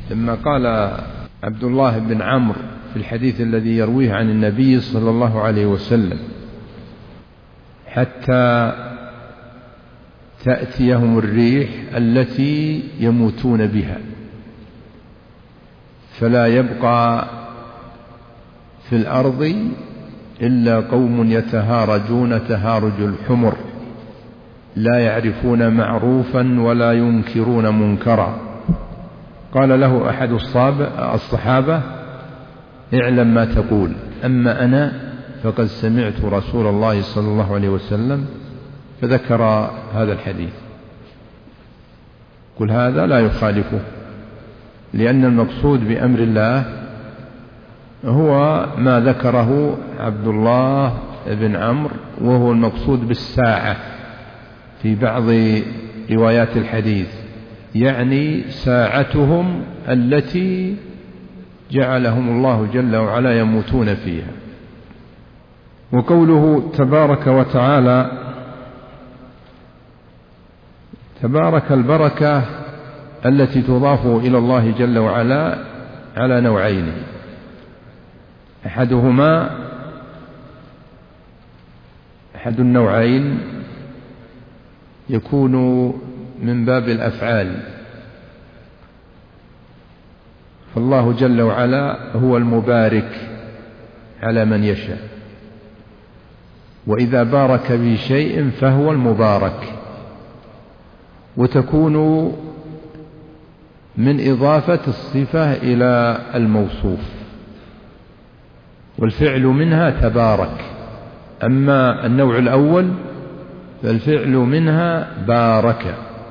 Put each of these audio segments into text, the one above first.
لما قال عبد الله بن عمرو في الحديث الذي يرويه عن النبي صلى الله عليه وسلم: حتى تأتيهم الريح التي يموتون بها، فلا يبقى في الأرض إلا قوم يتهارجون تهارج الحمر، لا يعرفون معروفا ولا ينكرون منكرا. قال له أحد الصحابة: اعلم ما تقول، أما أنا فقد سمعت رسول الله صلى الله عليه وسلم. فذكر هذا الحديث. قل هذا لا يخالفه، لأن المقصود بأمر الله هو ما ذكره عبد الله بن عمرو، وهو المقصود بالساعة في بعض روايات الحديث، يعني ساعتهم التي جعلهم الله جل وعلا يموتون فيها. وقوله تبارك وتعالى: تبارك البركة التي تضاف إلى الله جل وعلا على نوعين: أحد النوعين يكون من باب الأفعال، فالله جل وعلا هو المبارك على من يشاء، وإذا بارك بشيء فهو المبارك. وتكون من إضافة الصفة إلى الموصوف، والفعل منها تبارك. أما النوع الأول فالفعل منها بارك،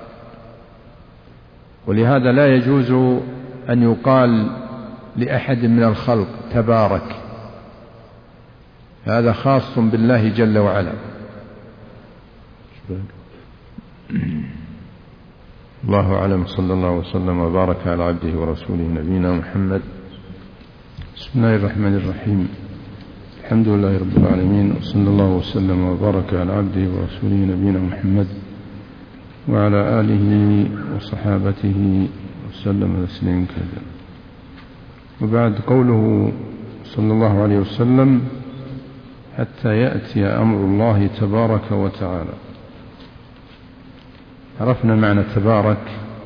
ولهذا لا يجوز أن يقال لأحد من الخلق تبارك، هذا خاص بالله جل وعلا. الله أعلم، صلى الله وسلم وبارك على عبده ورسوله نبينا محمد. بسم الله الرحمن الرحيم، الحمد لله رب العالمين، وصلى الله وسلم وبارك على عبده ورسوله نبينا محمد وعلى آله وصحابته وسلم تسليما كثيرا. وبعد، قوله صلى الله عليه وسلم: حتى يأتي أمر الله تبارك وتعالى. عرفنا معنى تبارك،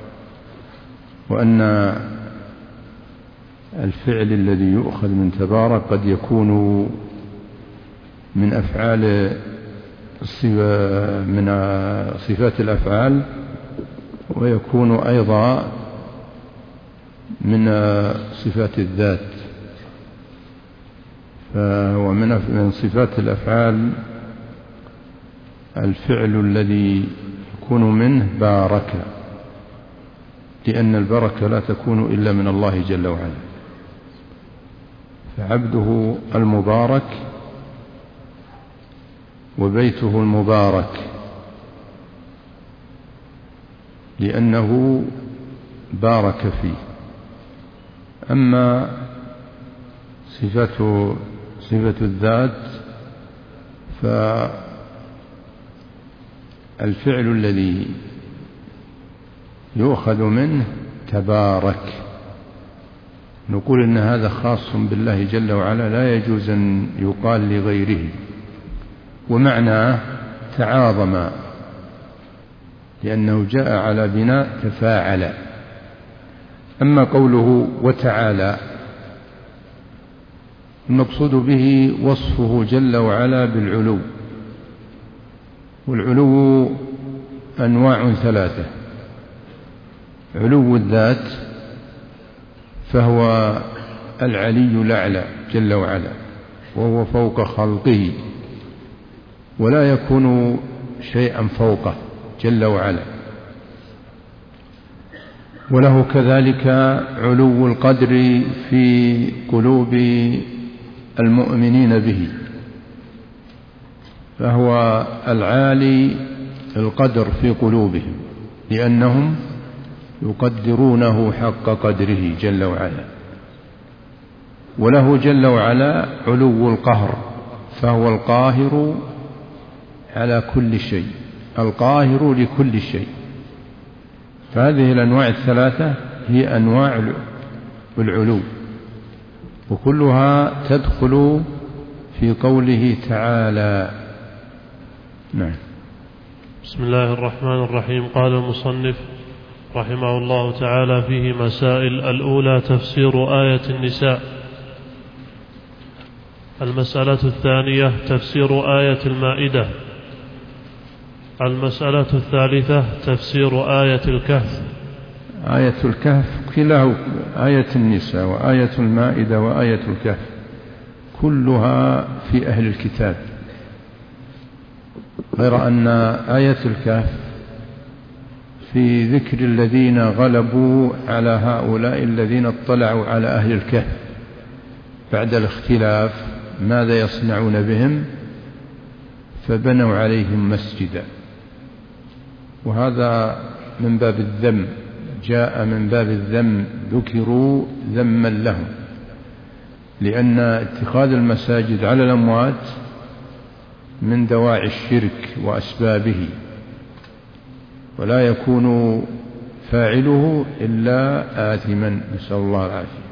وأن الفعل الذي يؤخذ من تبارك قد يكون من أفعال من صفات الأفعال، ويكون أيضا من صفات الذات. فهو من صفات الأفعال الفعل الذي يكون منه بارك، لأن البركة لا تكون إلا من الله جل وعلا. فعبده المبارك وبيته المبارك، لأنه بارك فيه. أما صفة الذات فالفعل الذي يؤخذ منه تبارك، نقول إن هذا خاص بالله جل وعلا، لا يجوز أن يقال لغيره. ومعناه تعاظم، لأنه جاء على بناء تفاعل. أما قوله وتعالى، المقصود به وصفه جل وعلا بالعلو، والعلو أنواع ثلاثة: علو الذات، فهو العلي الأعلى جل وعلا، وهو فوق خلقه، ولا يكون شيئا فوقه جل وعلا. وله كذلك علو القدر في قلوب المؤمنين به، فهو العالي القدر في قلوبهم، لأنهم يقدرونه حق قدره جل وعلا. وله جل وعلا علو القهر، فهو القاهر على كل شيء، القاهر لكل شيء. فهذه الأنواع الثلاثة هي أنواع والعلو، وكلها تدخل في قوله تعالى. نعم. بسم الله الرحمن الرحيم. قال المصنف رحمه الله تعالى فيه مسائل. الأولى تفسير آية النساء. المسألة الثانية تفسير آية المائدة. المسألة الثالثة تفسير آية الكهف. آية الكهف كلها، آية النساء وآية المائدة وآية الكهف كلها في أهل الكتاب، غير أن آية الكهف في ذكر الذين غلبوا على هؤلاء الذين اطلعوا على أهل الكهف بعد الاختلاف ماذا يصنعون بهم، فبنوا عليهم مسجدا، وهذا من باب الذم، جاء من باب الذم، ذكروا ذما لهم، لأن اتخاذ المساجد على الأموات من دواعي الشرك وأسبابه، ولا يكون فاعله إلا آثما، نسأل الله العافية.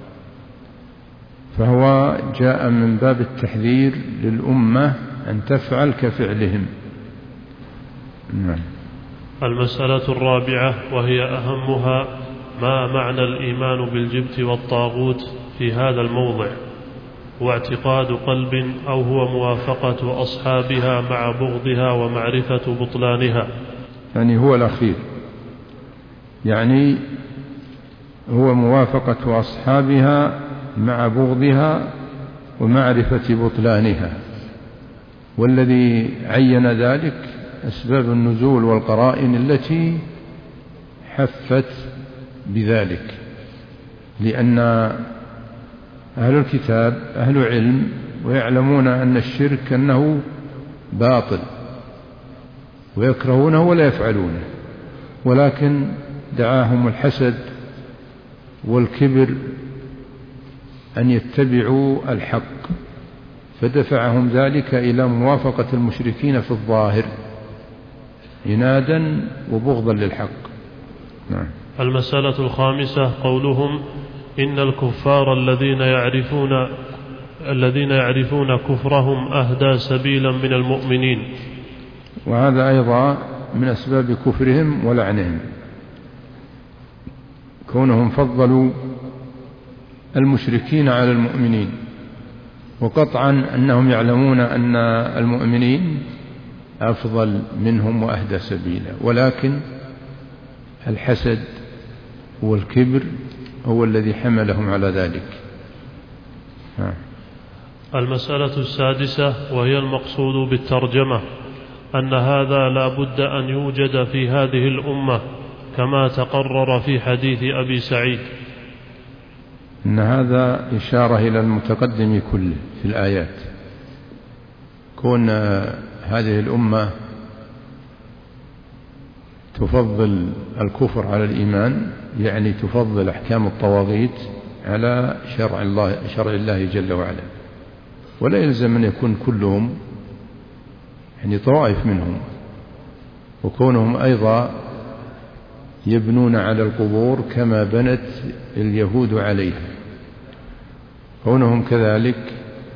فهو جاء من باب التحذير للأمة أن تفعل كفعلهم. نعم. المسألة الرابعة وهي أهمها ما معنى الإيمان بالجبت والطاغوت في هذا الموضع، واعتقاد قلب أو هو موافقة أصحابها مع بغضها ومعرفة بطلانها. يعني هو الأخير، يعني هو موافقة أصحابها مع بغضها ومعرفة بطلانها، والذي عين ذلك أسباب النزول والقرائن التي حفت بذلك، لأن أهل الكتاب أهل علم ويعلمون أن الشرك أنه باطل ويكرهونه ولا يفعلونه، ولكن دعاهم الحسد والكبر أن يتبعوا الحق، فدفعهم ذلك إلى موافقة المشركين في الظاهر عنادا وبغضا للحق. نعم. المسألة الخامسة قولهم إن الكفار الذين يعرفون كفرهم أهدى سبيلا من المؤمنين، وهذا أيضا من أسباب كفرهم ولعنهم، كونهم فضلوا المشركين على المؤمنين، وقطعا أنهم يعلمون أن المؤمنين أفضل منهم وأهدى سبيلا، ولكن الحسد والكبر هو الذي حملهم على ذلك. المسألة السادسة وهي المقصود بالترجمة أن هذا لا بد أن يوجد في هذه الأمة كما تقرر في حديث أبي سعيد. إن هذا إشارة إلى المتقدم كله في الآيات، كون هذه الأمة تفضل الكفر على الإيمان، يعني تفضل أحكام الطواغيت على شرع الله جل وعلا، ولا يلزم أن يكون كلهم، يعني طوائف منهم، وكونهم أيضا يبنون على القبور كما بنت اليهود عليها، كونهم كذلك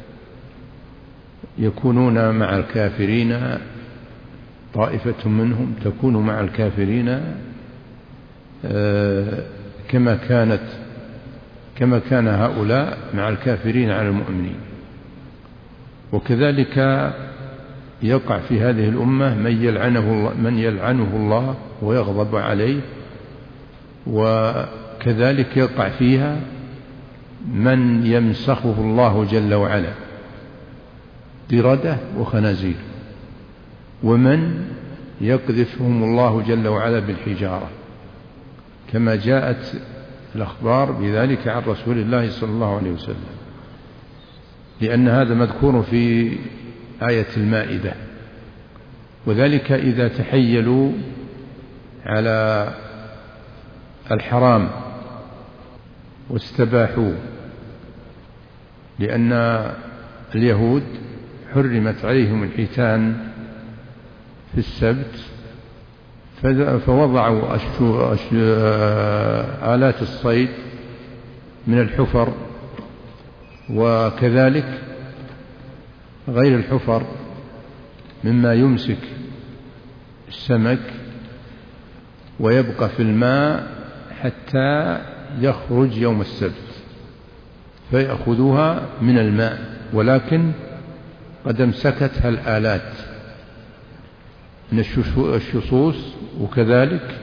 يكونون مع الكافرين، طائفة منهم تكون مع الكافرين كما كان هؤلاء مع الكافرين على المؤمنين. وكذلك يقع في هذه الأمة من يلعنه الله ويغضب عليه، وكذلك يقع فيها من يمسخه الله جل وعلا، قردة وخنازير، ومن يقذفهم الله جل وعلا بالحجارة، كما جاءت الأخبار بذلك عن رسول الله صلى الله عليه وسلم، لأن هذا مذكور في آية المائدة. وذلك إذا تحيلوا على الحرام واستباحوه، لأن اليهود حرمت عليهم الحيتان في السبت، فوضعوا آلات الصيد من الحفر، وكذلك غير الحفر مما يمسك السمك ويبقى في الماء حتى يخرج يوم السبت فيأخذوها من الماء، ولكن قد امسكتها الآلات من الشصوص، وكذلك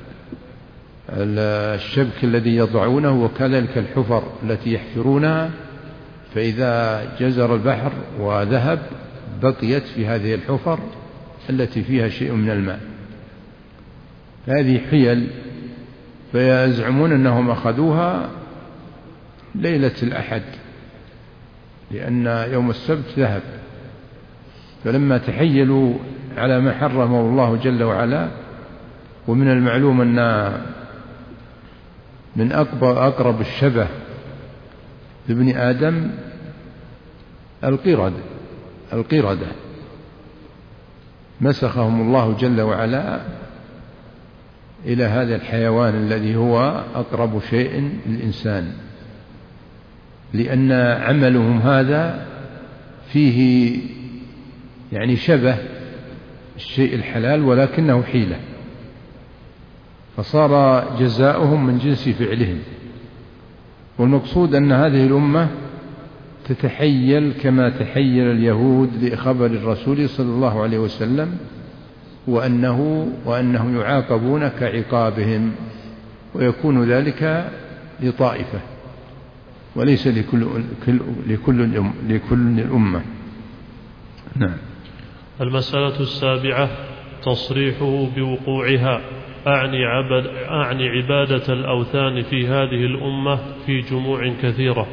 الشبك الذي يضعونه، وكذلك الحفر التي يحفرونها، فإذا جزر البحر وذهب بقيت في هذه الحفر التي فيها شيء من الماء. هذه حيل، فيزعمون أنهم أخذوها ليلة الأحد لأن يوم السبت ذهب، فلما تحيلوا على ما حرمه الله جل وعلا. ومن المعلوم أن من أقرب الشبه لابن آدم القردة مسخهم الله جل وعلا إلى هذا الحيوان الذي هو أقرب شيء للإنسان، لأن عملهم هذا فيه يعني شبه الشيء الحلال ولكنه حيلة، فصار جزاؤهم من جنس فعلهم. والمقصود أن هذه الأمة تتحيل كما تحيل اليهود لخبر الرسول صلى الله عليه وسلم، وأنهم يعاقبون كعقابهم، ويكون ذلك لطائفة وليس لكل الأمة. نعم. المسألة السابعة تصريحه بوقوعها، أعني عبادة الأوثان في هذه الأمة في جموع كثيرة،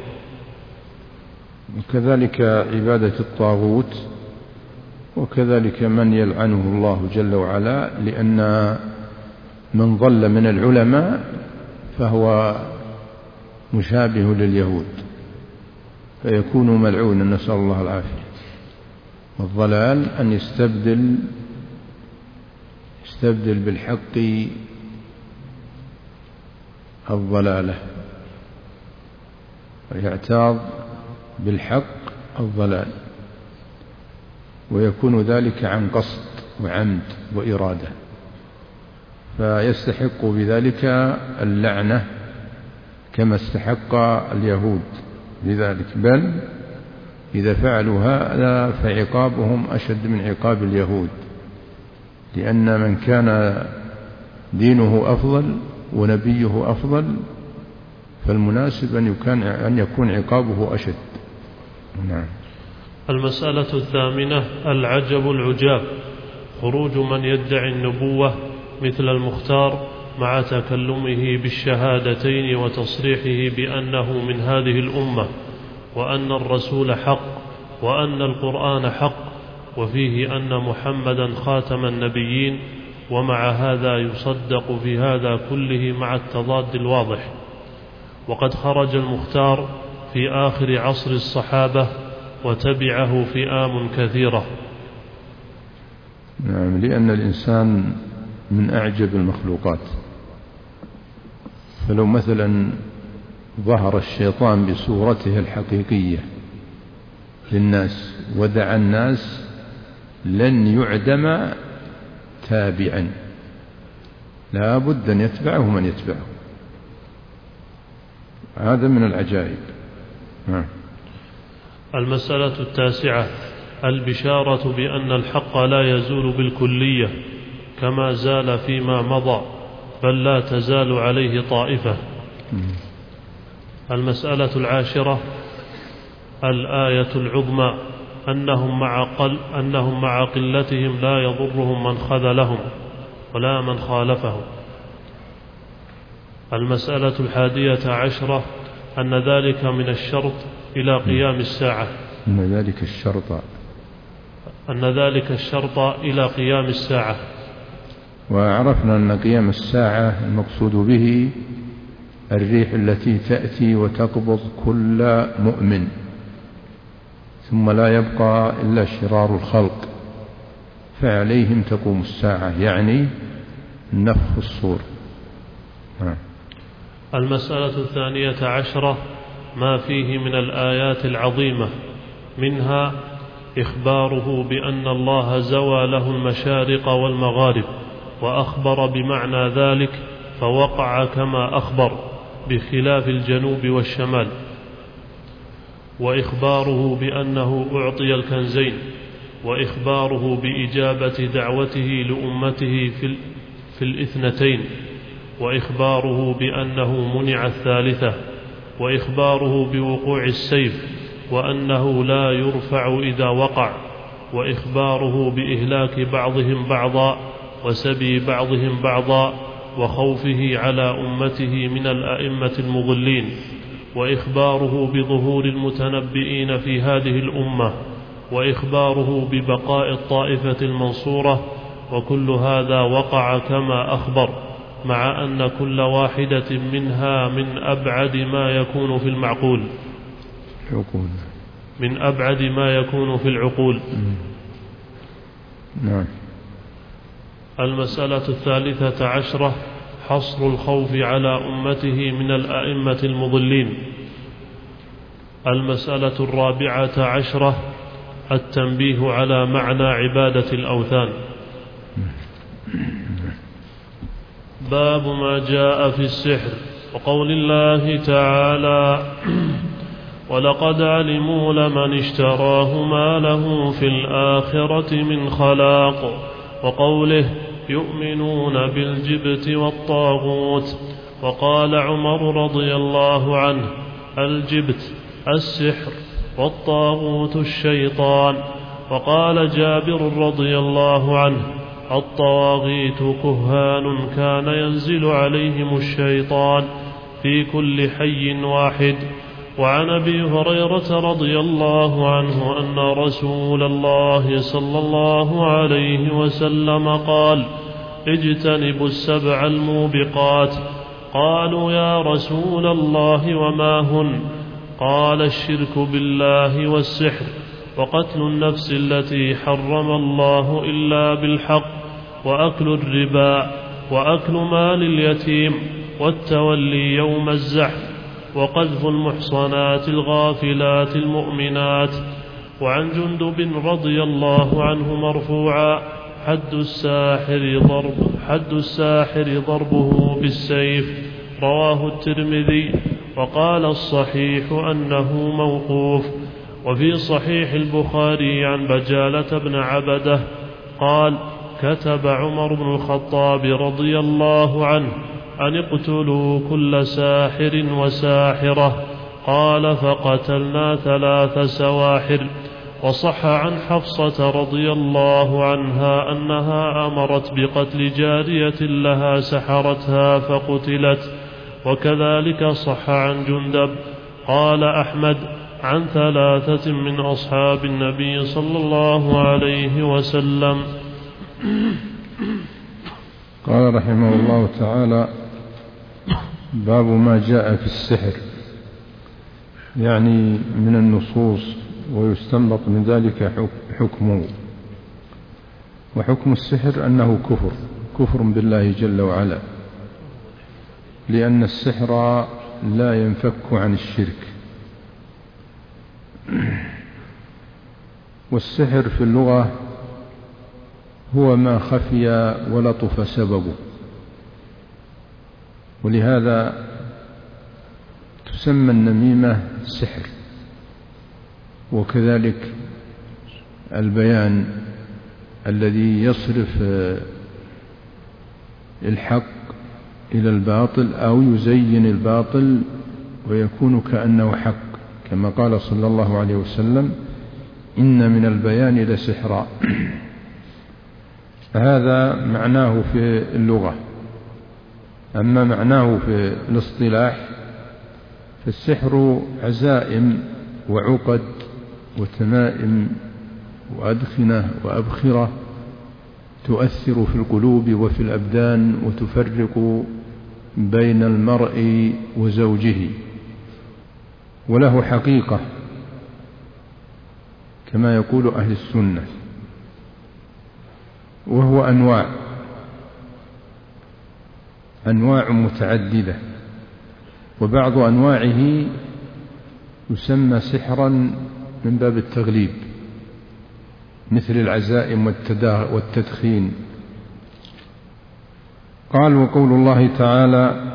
وكذلك عبادة الطاغوت، وكذلك من يلعنه الله جل وعلا، لأن من ضل من العلماء فهو مشابه لليهود فيكون ملعونا، نسأل الله العافية. والضلال أن يستبدل بالحق الضلالة، ويعتاض بالحق الضلال، ويكون ذلك عن قصد وعمد وإرادة، فيستحق بذلك اللعنة كما استحق اليهود بذلك، بل إذا فعلوا هذا فعقابهم أشد من عقاب اليهود، لأن من كان دينه أفضل ونبيه أفضل فالمناسب أن يكون عقابه أشد. نعم. المسألة الثامنة العجب العجاب، خروج من يدعي النبوة مثل المختار مع تكلمه بالشهادتين وتصريحه بأنه من هذه الأمة، وأن الرسول حق، وأن القرآن حق، وفيه أن محمدا خاتم النبيين، ومع هذا يصدق في هذا كله مع التضاد الواضح. وقد خرج المختار في آخر عصر الصحابة وتبعه فئام كثيرة. نعم، لأن الإنسان من أعجب المخلوقات، فلو مثلا ظهر الشيطان بصورته الحقيقية للناس ودعا الناس لن يعدم تابعا، لا بد أن يتبعه من يتبعه، هذا من العجائب. المسألة التاسعة البشارة بأن الحق لا يزول بالكلية كما زال فيما مضى، بل لا تزال عليه طائفة. المسألة العاشرة الآية العظمى أنهم مع قلتهم لا يضرهم من خذلهم ولا من خالفهم. المسألة الحادية عشرة أن ذلك من الشرط إلى قيام الساعة، أن ذلك الشرط إلى قيام الساعة. وعرفنا أن قيام الساعة المقصود به الريح التي تأتي وتقبض كل مؤمن ثم لا يبقى إلا شرار الخلق، فعليهم تقوم الساعة، يعني نفخ الصور. المسألة 12 ما فيه من الآيات العظيمة، منها إخباره بأن الله زوى له المشارق والمغارب، وأخبر بمعنى ذلك فوقع كما أخبر بخلاف الجنوب والشمال، وإخباره بأنه أعطي الكنزين، وإخباره بإجابة دعوته لأمته في الاثنتين، وإخباره بأنه منع الثالثة، وإخباره بوقوع السيف وأنه لا يرفع إذا وقع، وإخباره بإهلاك بعضهم بعضا وسبي بعضهم بعضا، وخوفه على أمته من الأئمة المضلين، وإخباره بظهور المتنبئين في هذه الأمة، وإخباره ببقاء الطائفة المنصورة، وكل هذا وقع كما أخبر، مع أن كل واحدة منها من أبعد ما يكون في المعقول، من أبعد ما يكون في العقول. نعم. المسألة 13 حصر الخوف على أمته من الأئمة المضلين. المسألة 14 التنبيه على معنى عبادة الأوثان. باب ما جاء في السحر، وقول الله تعالى: ولقد علموا لمن اشتراه ما له في الآخرة من خلاق، وقوله: يؤمنون بالجبت والطاغوت. وقال عمر رضي الله عنه: الجبت السحر والطاغوت الشيطان. وقال جابر رضي الله عنه: الطواغيت كهان كان ينزل عليهم الشيطان في كل حي واحد. وعن أبي هريرة رضي الله عنه أن رسول الله صلى الله عليه وسلم قال: اجتنبوا السبع الموبقات. قالوا: يا رسول الله وما هن؟ قال: الشرك بالله والسحر، وقتل النفس التي حرم الله إلا بالحق، وأكل الربا، وأكل مال اليتيم، والتولي يوم الزحف، وقذف المحصنات الغافلات المؤمنات. وعن جندب رضي الله عنه مرفوعا: حد الساحر ضربه بالسيف. رواه الترمذي، وقال الصحيح أنه موقوف. وفي صحيح البخاري عن بجالة بن عبده قال: كتب عمر بن الخطاب رضي الله عنه أن اقتلوا كل ساحر وساحرة. قال: فقتلنا 3 سواحر. وصح عن حفصة رضي الله عنها أنها أمرت بقتل جارية لها سحرتها فقتلت. وكذلك صح عن جندب. قال أحمد: عن 3 من أصحاب النبي صلى الله عليه وسلم. قال رحمه الله تعالى: باب ما جاء في السحر، يعني من النصوص، ويستنبط من ذلك حكمه. وحكم السحر أنه كفر بالله جل وعلا، لأن السحر لا ينفك عن الشرك. والسحر في اللغة هو ما خفي ولطف سببه، ولهذا تسمى النميمة سحر. وكذلك البيان الذي يصرف الحق إلى الباطل أو يزين الباطل ويكون كأنه حق، كما قال صلى الله عليه وسلم: إن من البيان لسحرا. فهذا معناه في اللغة. أما معناه في الاصطلاح فالسحر عزائم وعقد وتمائم وأدخنة وأبخرة تؤثر في القلوب وفي الأبدان، وتفرق بين المرء وزوجه، وله حقيقة كما يقول أهل السنة. وهو أنواع متعددة، وبعض أنواعه يسمى سحرا من باب التغليب، مثل العزائم والتدخين. قال: وقول الله تعالى: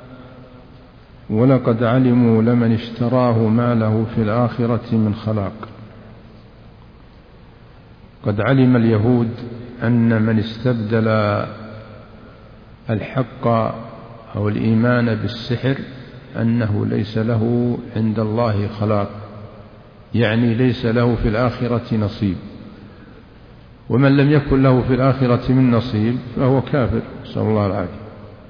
ولقد علموا لمن اشتراه ما له في الآخرة من خلاق. قد علم اليهود أن من استبدل الحق أو الإيمان بالسحر أنه ليس له عند الله خلاق، يعني ليس له في الآخرة نصيب، ومن لم يكن له في الآخرة من نصيب فهو كافر، نسأل الله العافية.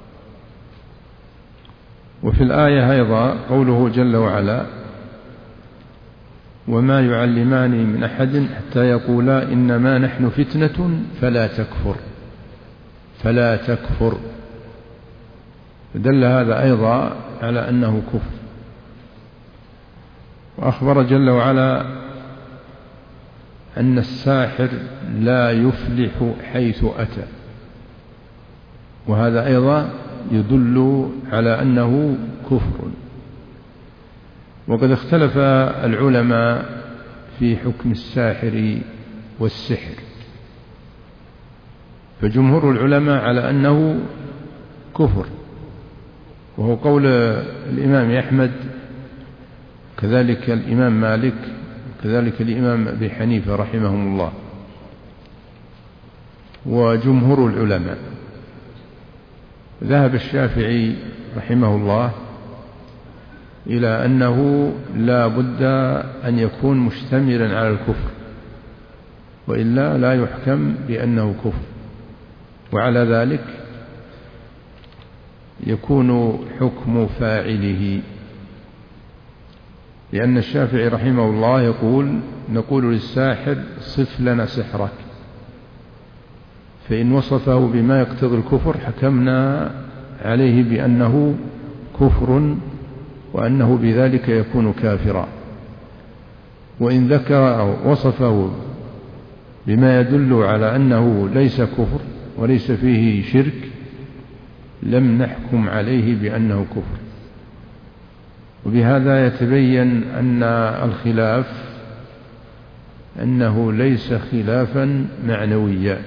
وفي الآية أيضا قوله جل وعلا: وما يعلمان من أحد حتى يقولا إنما نحن فتنة فلا تكفر. دل هذا أيضا على أنه كفر. وأخبر جل وعلا أن الساحر لا يفلح حيث أتى، وهذا أيضا يدل على أنه كفر. وقد اختلف العلماء في حكم الساحر والسحر، فجمهور العلماء على أنه كفر، وهو قول الإمام أحمد، كذلك الإمام مالك، كذلك الإمام أبي حنيفة رحمهم الله، وجمهور العلماء. ذهب الشافعي رحمه الله إلى أنه لا بد أن يكون مشتملا على الكفر، وإلا لا يحكم بأنه كفر، وعلى ذلك يكون حكم فاعله. لأن الشافعي رحمه الله يقول: نقول للساحر صف لنا سحرك، فإن وصفه بما يقتضي الكفر حكمنا عليه بأنه كفر، وأنه بذلك يكون كافرا. وإن ذكر أو وصفه بما يدل على أنه ليس كفر وليس فيه شرك لم نحكم عليه بأنه كفر. وبهذا يتبين أن الخلاف أنه ليس خلافا معنويا،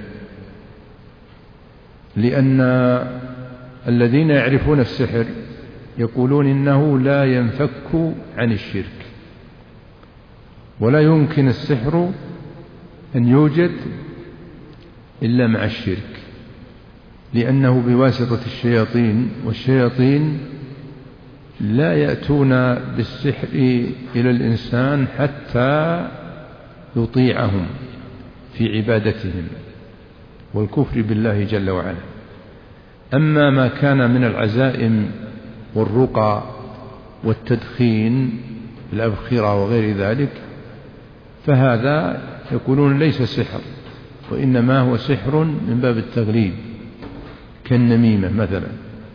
لأن الذين يعرفون السحر يقولون إنه لا ينفك عن الشرك، ولا يمكن السحر أن يوجد إلا مع الشرك، لأنه بواسطة الشياطين، والشياطين لا يأتون بالسحر إلى الإنسان حتى يطيعهم في عبادتهم والكفر بالله جل وعلا. أما ما كان من العزائم والرقى والتدخين الأبخرة وغير ذلك فهذا يقولون ليس سحر، وإنما هو سحر من باب التغليب كالنميمة مثلا.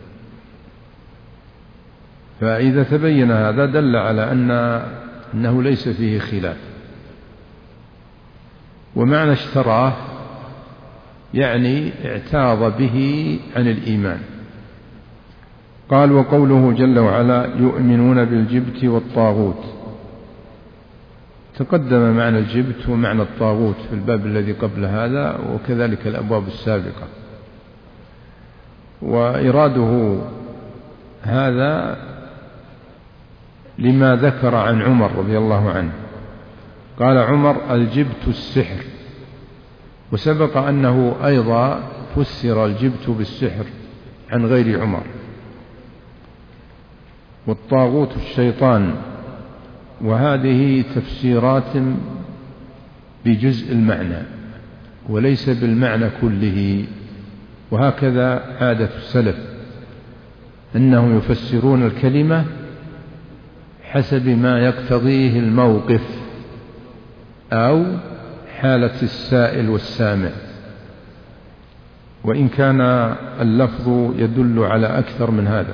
فإذا تبين هذا دل على أنه ليس فيه خلاف. ومعنى اشتراه يعني اعتاض به عن الإيمان. قال: وقوله جل وعلا: يؤمنون بالجبت والطاغوت. تقدم معنى الجبت ومعنى الطاغوت في الباب الذي قبل هذا، وكذلك الأبواب السابقة. وإراده هذا لما ذكر عن عمر رضي الله عنه، قال عمر: الجبت السحر. وسبق أنه أيضا فسر الجبت بالسحر عن غير عمر. والطاغوت الشيطان. وهذه تفسيرات بجزء المعنى وليس بالمعنى كله، وهكذا عادة السلف أنهم يفسرون الكلمة حسب ما يقتضيه الموقف أو حالة السائل والسامع، وإن كان اللفظ يدل على أكثر من هذا.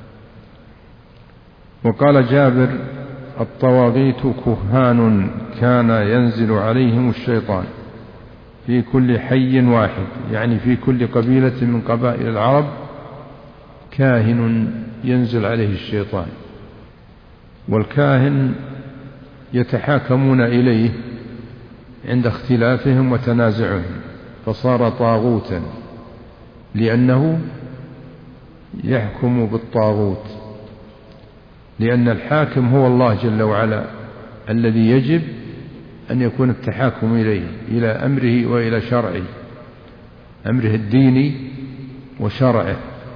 وقال جابر: الطواغيت كهان كان ينزل عليهم الشيطان في كل حي واحد، يعني في كل قبيلة من قبائل العرب كاهن ينزل عليه الشيطان. والكاهن يتحاكمون إليه عند اختلافهم وتنازعهم، فصار طاغوتا لأنه يحكم بالطاغوت، لأن الحاكم هو الله جل وعلا الذي يجب أن يكون التحاكم إليه، إلى أمره وإلى شرعه، أمره الديني وشرعه.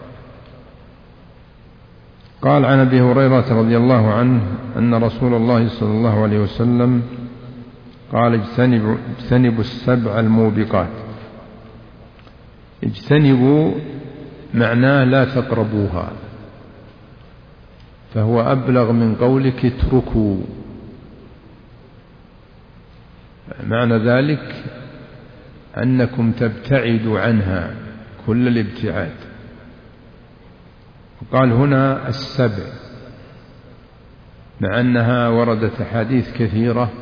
قال عن أبي هريرة رضي الله عنه أن رسول الله صلى الله عليه وسلم قال اجتنبوا السبع الموبقات. اجتنبوا معناه لا تقربوها، فهو أبلغ من قولك اتركوا. معنى ذلك أنكم تبتعدوا عنها كل الابتعاد. وقال هنا السبع، مع أنها وردت أحاديث كثيرة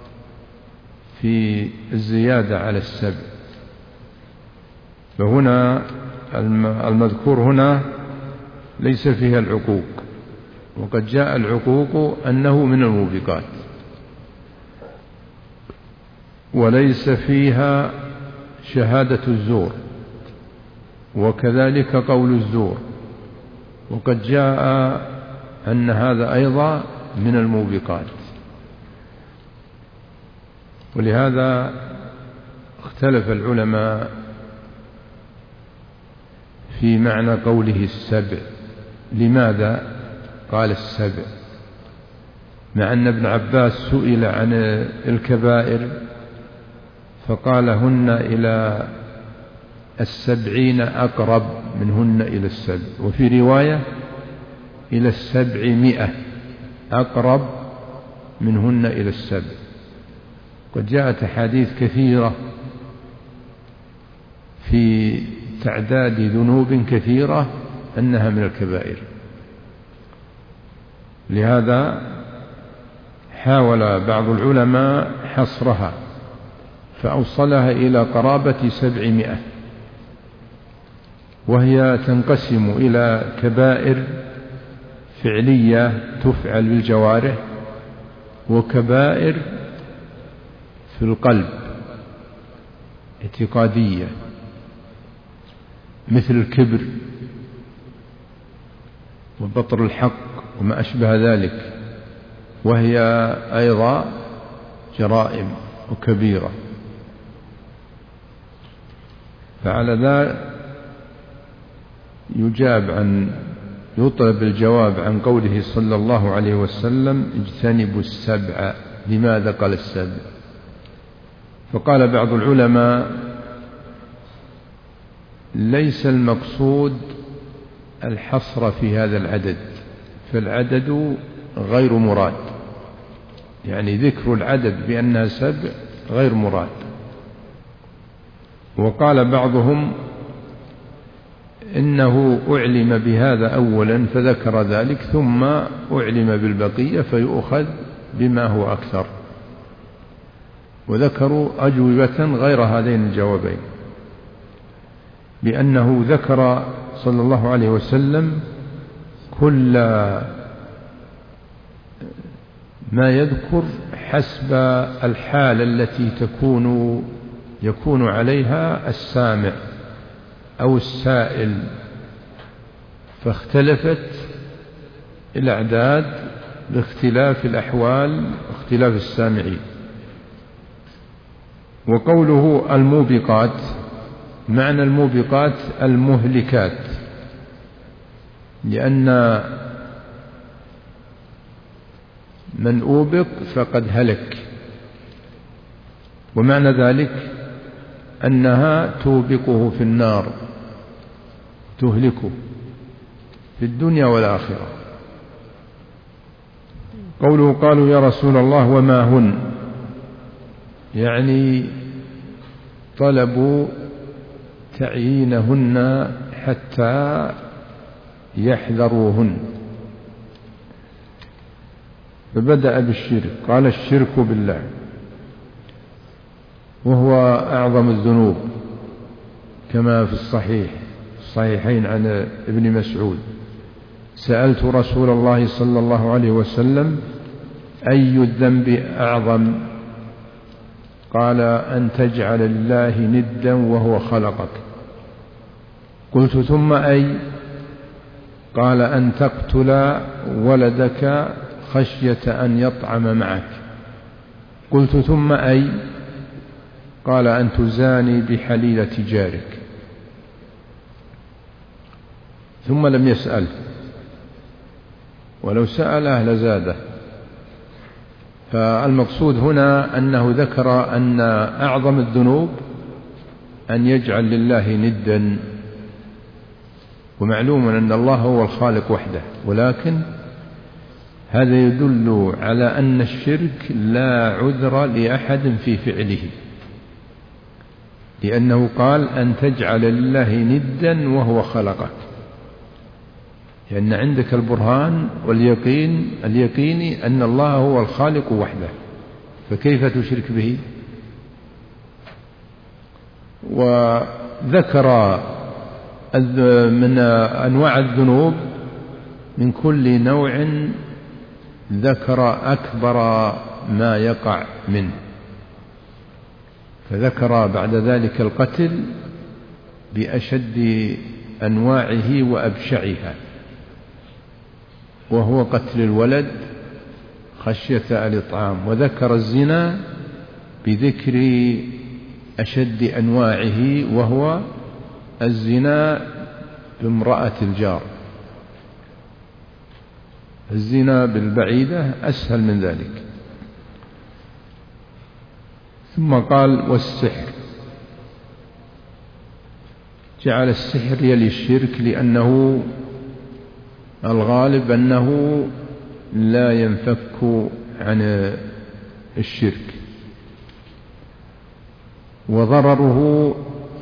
في الزيادة على السبع، فهنا المذكور هنا ليس فيها العقوق، وقد جاء العقوق أنه من الموبقات، وليس فيها شهادة الزور وكذلك قول الزور، وقد جاء أن هذا أيضا من الموبقات. ولهذا اختلف العلماء في معنى قوله السبع، لماذا قال السبع، مع أن ابن عباس سئل عن الكبائر فقال هن إلى 70 أقرب منهن إلى السبع، وفي رواية إلى 700 أقرب منهن إلى السبع. قد جاءت أحاديث كثيرة في تعداد ذنوب كثيرة أنها من الكبائر، لهذا حاول بعض العلماء حصرها فأوصلها إلى قرابة 700، وهي تنقسم إلى كبائر فعلية تفعل بالجوارح، وكبائر في القلب اعتقادية مثل الكبر وبطر الحق وما أشبه ذلك، وهي أيضا جرائم وكبيرة. فعلى ذا يطلب الجواب عن قوله صلى الله عليه وسلم اجتنبوا السبع. لماذا قال السبع؟ فقال بعض العلماء ليس المقصود الحصر في هذا العدد، فالعدد غير مراد، يعني ذكر العدد بأنها 7 غير مراد. وقال بعضهم إنه أعلم بهذا أولا فذكر ذلك، ثم أعلم بالبقية فيؤخذ بما هو أكثر، وذكروا أجوبة غير هذين الجوابين، بأنه ذكر صلى الله عليه وسلم كل ما يذكر حسب الحال التي يكون عليها السامع أو السائل، فاختلفت الأعداد باختلاف الأحوال واختلاف السامعين. وقوله الموبقات، معنى الموبقات المهلكات، لأن من أوبق فقد هلك، ومعنى ذلك أنها توبقه في النار، تهلكه في الدنيا والآخرة. قوله قالوا يا رسول الله وما هن، يعني طلبوا تعيينهن حتى يحذروهن. فبدأ بالشرك، قال الشرك بالله، وهو أعظم الذنوب كما في الصحيحين عن ابن مسعود سألت رسول الله صلى الله عليه وسلم: أي الذنب أعظم؟ قال: أن تجعل لله ندا وهو خلقك. قلت: ثم أي؟ قال: أن تقتل ولدك خشية أن يطعم معك. قلت: ثم أي؟ قال: أن تزاني بحليلة جارك. ثم لم يسأل، ولو سأله لزاده. فالمقصود هنا أنه ذكر أن أعظم الذنوب أن يجعل لله ندا، ومعلوم أن الله هو الخالق وحده، ولكن هذا يدل على أن الشرك لا عذر لأحد في فعله، لأنه قال: أن تجعل لله ندا وهو خلقك، لأن عندك البرهان واليقين أن الله هو الخالق وحده، فكيف تشرك به؟ وذكر من أنواع الذنوب من كل نوع ذكر أكبر ما يقع منه، فذكر بعد ذلك القتل بأشد أنواعه وأبشعها، وهو قتل الولد خشية الإطعام، وذكر الزنا بذكر أشد أنواعه، وهو الزنا بامرأة الجار. الزنا بالبعيدة أسهل من ذلك. ثم قال: والسحر. جعل السحر يلي الشرك، لأنه الغالب أنه لا ينفك عن الشرك، وضرره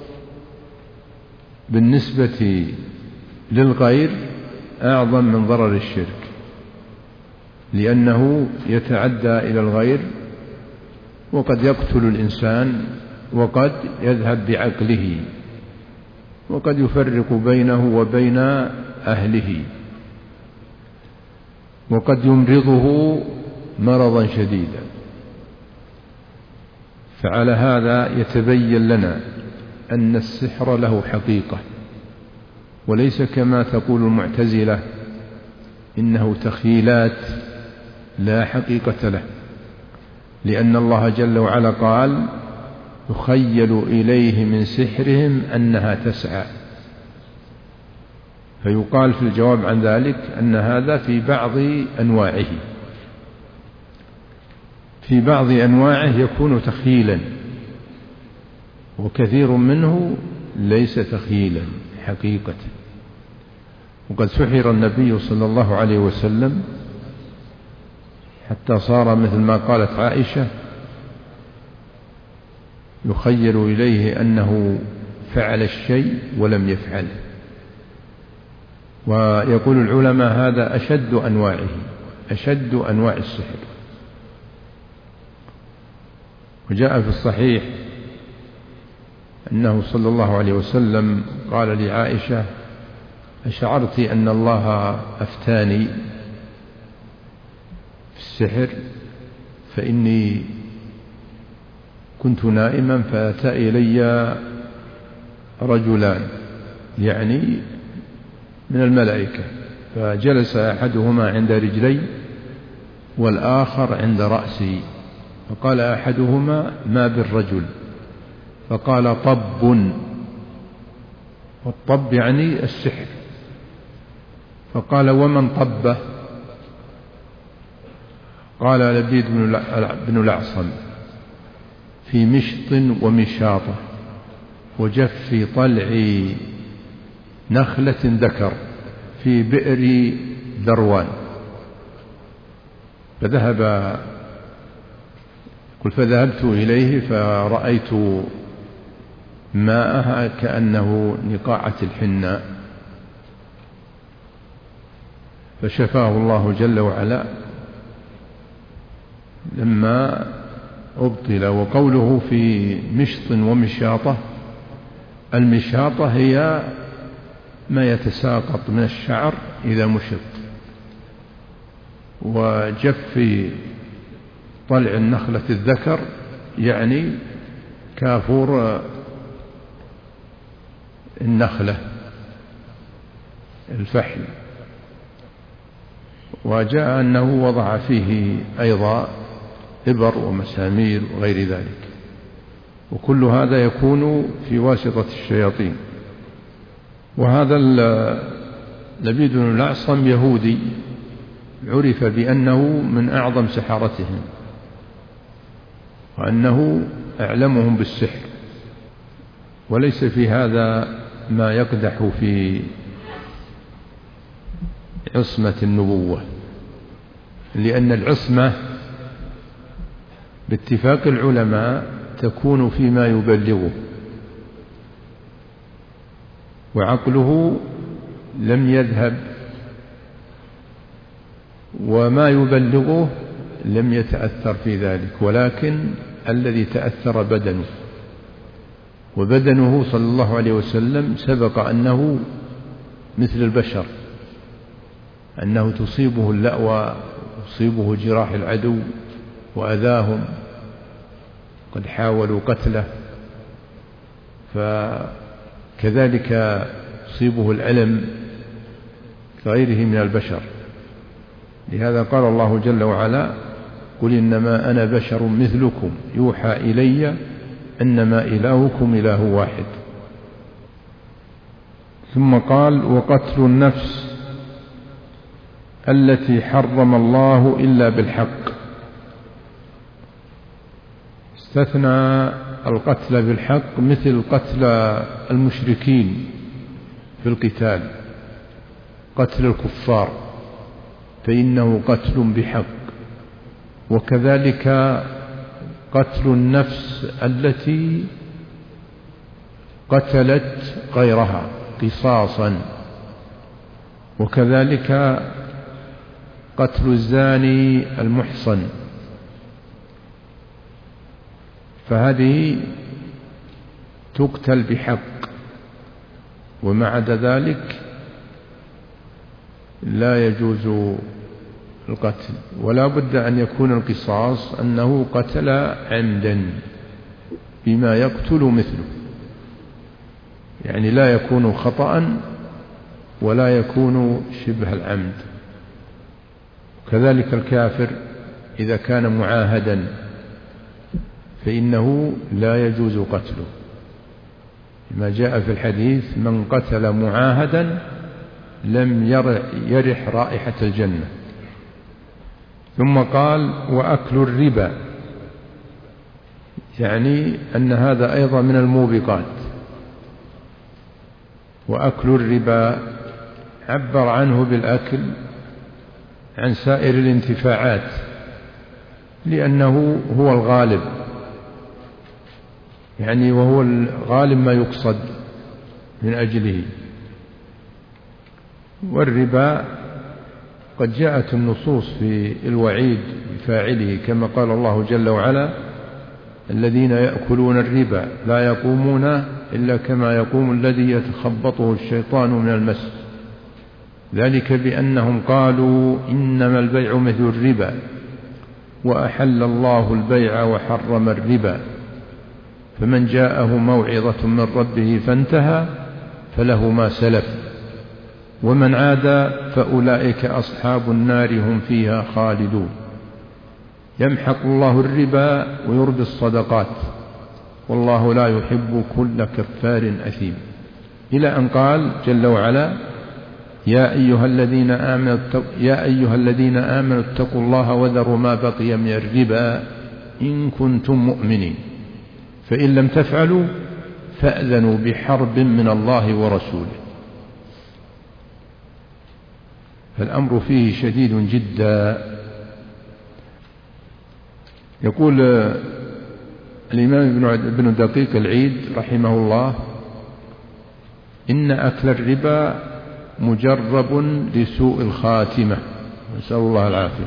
بالنسبة للغير أعظم من ضرر الشرك، لأنه يتعدى إلى الغير، وقد يقتل الإنسان، وقد يذهب بعقله، وقد يفرق بينه وبين أهله، وقد يمرضه مرضا شديدا. فعلى هذا يتبين لنا أن السحر له حقيقة، وليس كما تقول المعتزلة إنه تخيلات لا حقيقة له، لأن الله جل وعلا قال: يخيل إليه من سحرهم أنها تسعى. فيقال في الجواب عن ذلك أن هذا في بعض أنواعه، في بعض أنواعه يكون تخيلا، وكثير منه ليس تخيلا حقيقة. وقد سحر النبي صلى الله عليه وسلم حتى صار مثل ما قالت عائشة: يخيل إليه أنه فعل الشيء ولم يفعله. ويقول العلماء هذا أشد أنواعه، أشد أنواع السحر. وجاء في الصحيح أنه صلى الله عليه وسلم قال لعائشة: أشعرت أن الله أفتاني في السحر؟ فإني كنت نائما فأتى إلي رجلان، يعني من الملائكة، فجلس أحدهما عند رجلي والآخر عند رأسي، فقال أحدهما: ما بالرجل؟ فقال: طب. والطب يعني السحر. فقال: ومن طبه؟ قال لبيد بن الأعصم: في مشط ومشاطة وجف طلع نخلة ذكر في بئر ذروان. فذهبت إليه فرأيت ماءها كأنه نقاعة الحناء، فشفاه الله جل وعلا لما أبطل. وقوله في مشط ومشاطة، المشاطة هي ما يتساقط من الشعر إذا مشط، وجف طلع النخلة الذكر يعني كافور النخلة الفحل. وجاء أنه وضع فيه أيضا إبر ومسامير وغير ذلك، وكل هذا يكون في واسطة الشياطين. وهذا لبيد بن الأعصم يهودي عرف بأنه من أعظم سحرتهم، وأنه أعلمهم بالسحر، وليس في هذا ما يقدح في عصمة النبوة، لأن العصمة باتفاق العلماء تكون فيما يبلغه، وعقله لم يذهب، وما يبلغه لم يتأثر في ذلك، ولكن الذي تأثر بدنه، وبدنه صلى الله عليه وسلم سبق أنه مثل البشر، أنه تصيبه اللأوى، تصيبه جراح العدو وأذاهم، قد حاولوا قتله، فكذلك يصيبه الألم كغيره من البشر. لهذا قال الله جل وعلا: قل إنما أنا بشر مثلكم يوحى إلي أنما إلهكم إله واحد. ثم قال: وقتل النفس التي حرم الله إلا بالحق. استثنى القتل بالحق مثل قتل المشركين في القتال، قتل الكفار فإنه قتل بحق، وكذلك قتل النفس التي قتلت غيرها قصاصا، وكذلك قتل الزاني المحصن، فهذه تقتل بحق، وما عدا ذلك لا يجوز القتل. ولا بد أن يكون القصاص أنه قتل عمدا بما يقتل مثله، يعني لا يكون خطأ ولا يكون شبه العمد. كذلك الكافر إذا كان معاهدا فإنه لا يجوز قتله، ما جاء في الحديث: من قتل معاهدا لم يرح رائحة الجنة. ثم قال: وأكل الربا، يعني أن هذا أيضا من الموبقات. وأكل الربا عبر عنه بالأكل عن سائر الانتفاعات، لأنه هو الغالب، يعني وهو الغالب ما يقصد من أجله. والربا قد جاءت النصوص في الوعيد بفاعله، كما قال الله جل وعلا: الذين يأكلون الربا لا يقومون إلا كما يقوم الذي يتخبطه الشيطان من المس، ذلك بأنهم قالوا إنما البيع مثل الربا وأحل الله البيع وحرم الربا، فمن جاءه موعظة من ربه فانتهى فله ما سلف ومن عاد فأولئك أصحاب النار هم فيها خالدون. يمحق الله الربا ويربي الصدقات والله لا يحب كل كفار أثيم، إلى أن قال جل وعلا: يا أيها الذين آمنوا اتقوا الله وذروا ما بقي من الربا إن كنتم مؤمنين، فإن لم تفعلوا فأذنوا بحرب من الله ورسوله. فالأمر فيه شديد جدا. يقول الإمام ابن دقيق العيد رحمه الله: إن أكل الربا مجرب لسوء الخاتمة، نسأل الله العافية.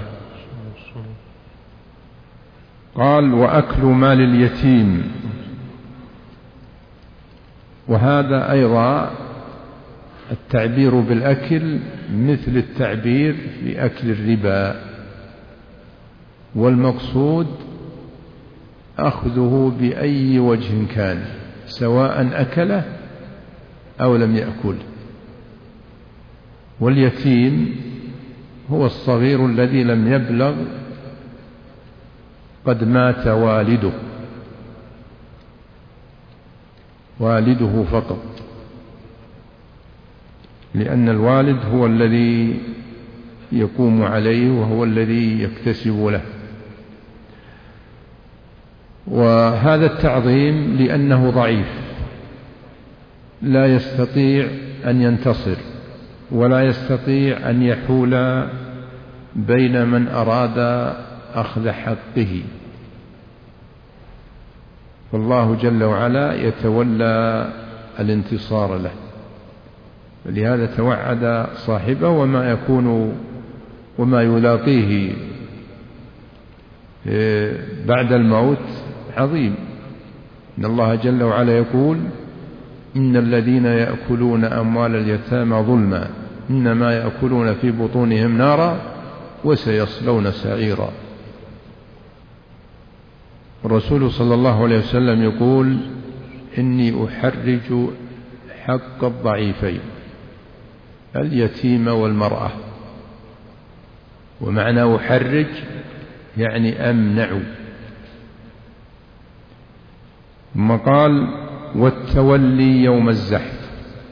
قال: وأكل مال اليتيم، وهذا أيضا التعبير بالأكل مثل التعبير في أكل الربا، والمقصود أخذه بأي وجه كان، سواء أكله أو لم يأكل. واليتيم هو الصغير الذي لم يبلغ، قد مات والده فقط، لأن الوالد هو الذي يقوم عليه وهو الذي يكتسب له. وهذا التعظيم لأنه ضعيف لا يستطيع أن ينتصر ولا يستطيع أن يحول بين من أراد أخذ حقه، فالله جل وعلا يتولى الانتصار له، ولهذا توعد صاحبه وما يلاقيه بعد الموت عظيم. إن الله جل وعلا يقول: إن الذين يأكلون أموال اليتامى ظلما إنما يأكلون في بطونهم نارا وسيصلون سعيرا. الرسول صلى الله عليه وسلم يقول: إني أحرج حق الضعيفين اليتيم والمرأة. ومعنى أحرج يعني أمنع. ثم قال: والتولي يوم الزحف.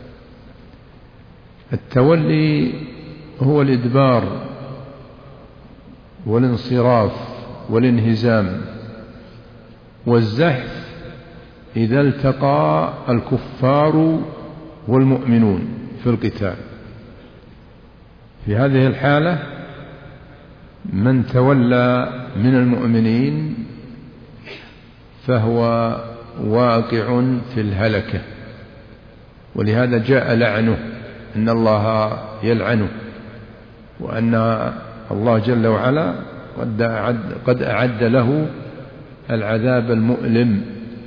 التولي هو الإدبار والانصراف والانهزام، والزحف إذا التقى الكفار والمؤمنون في القتال. في هذه الحالة من تولى من المؤمنين فهو واقع في الهلكة، ولهذا جاء لعنه، إن الله يلعنه، وأن الله جل وعلا قد أعد له العذاب المؤلم.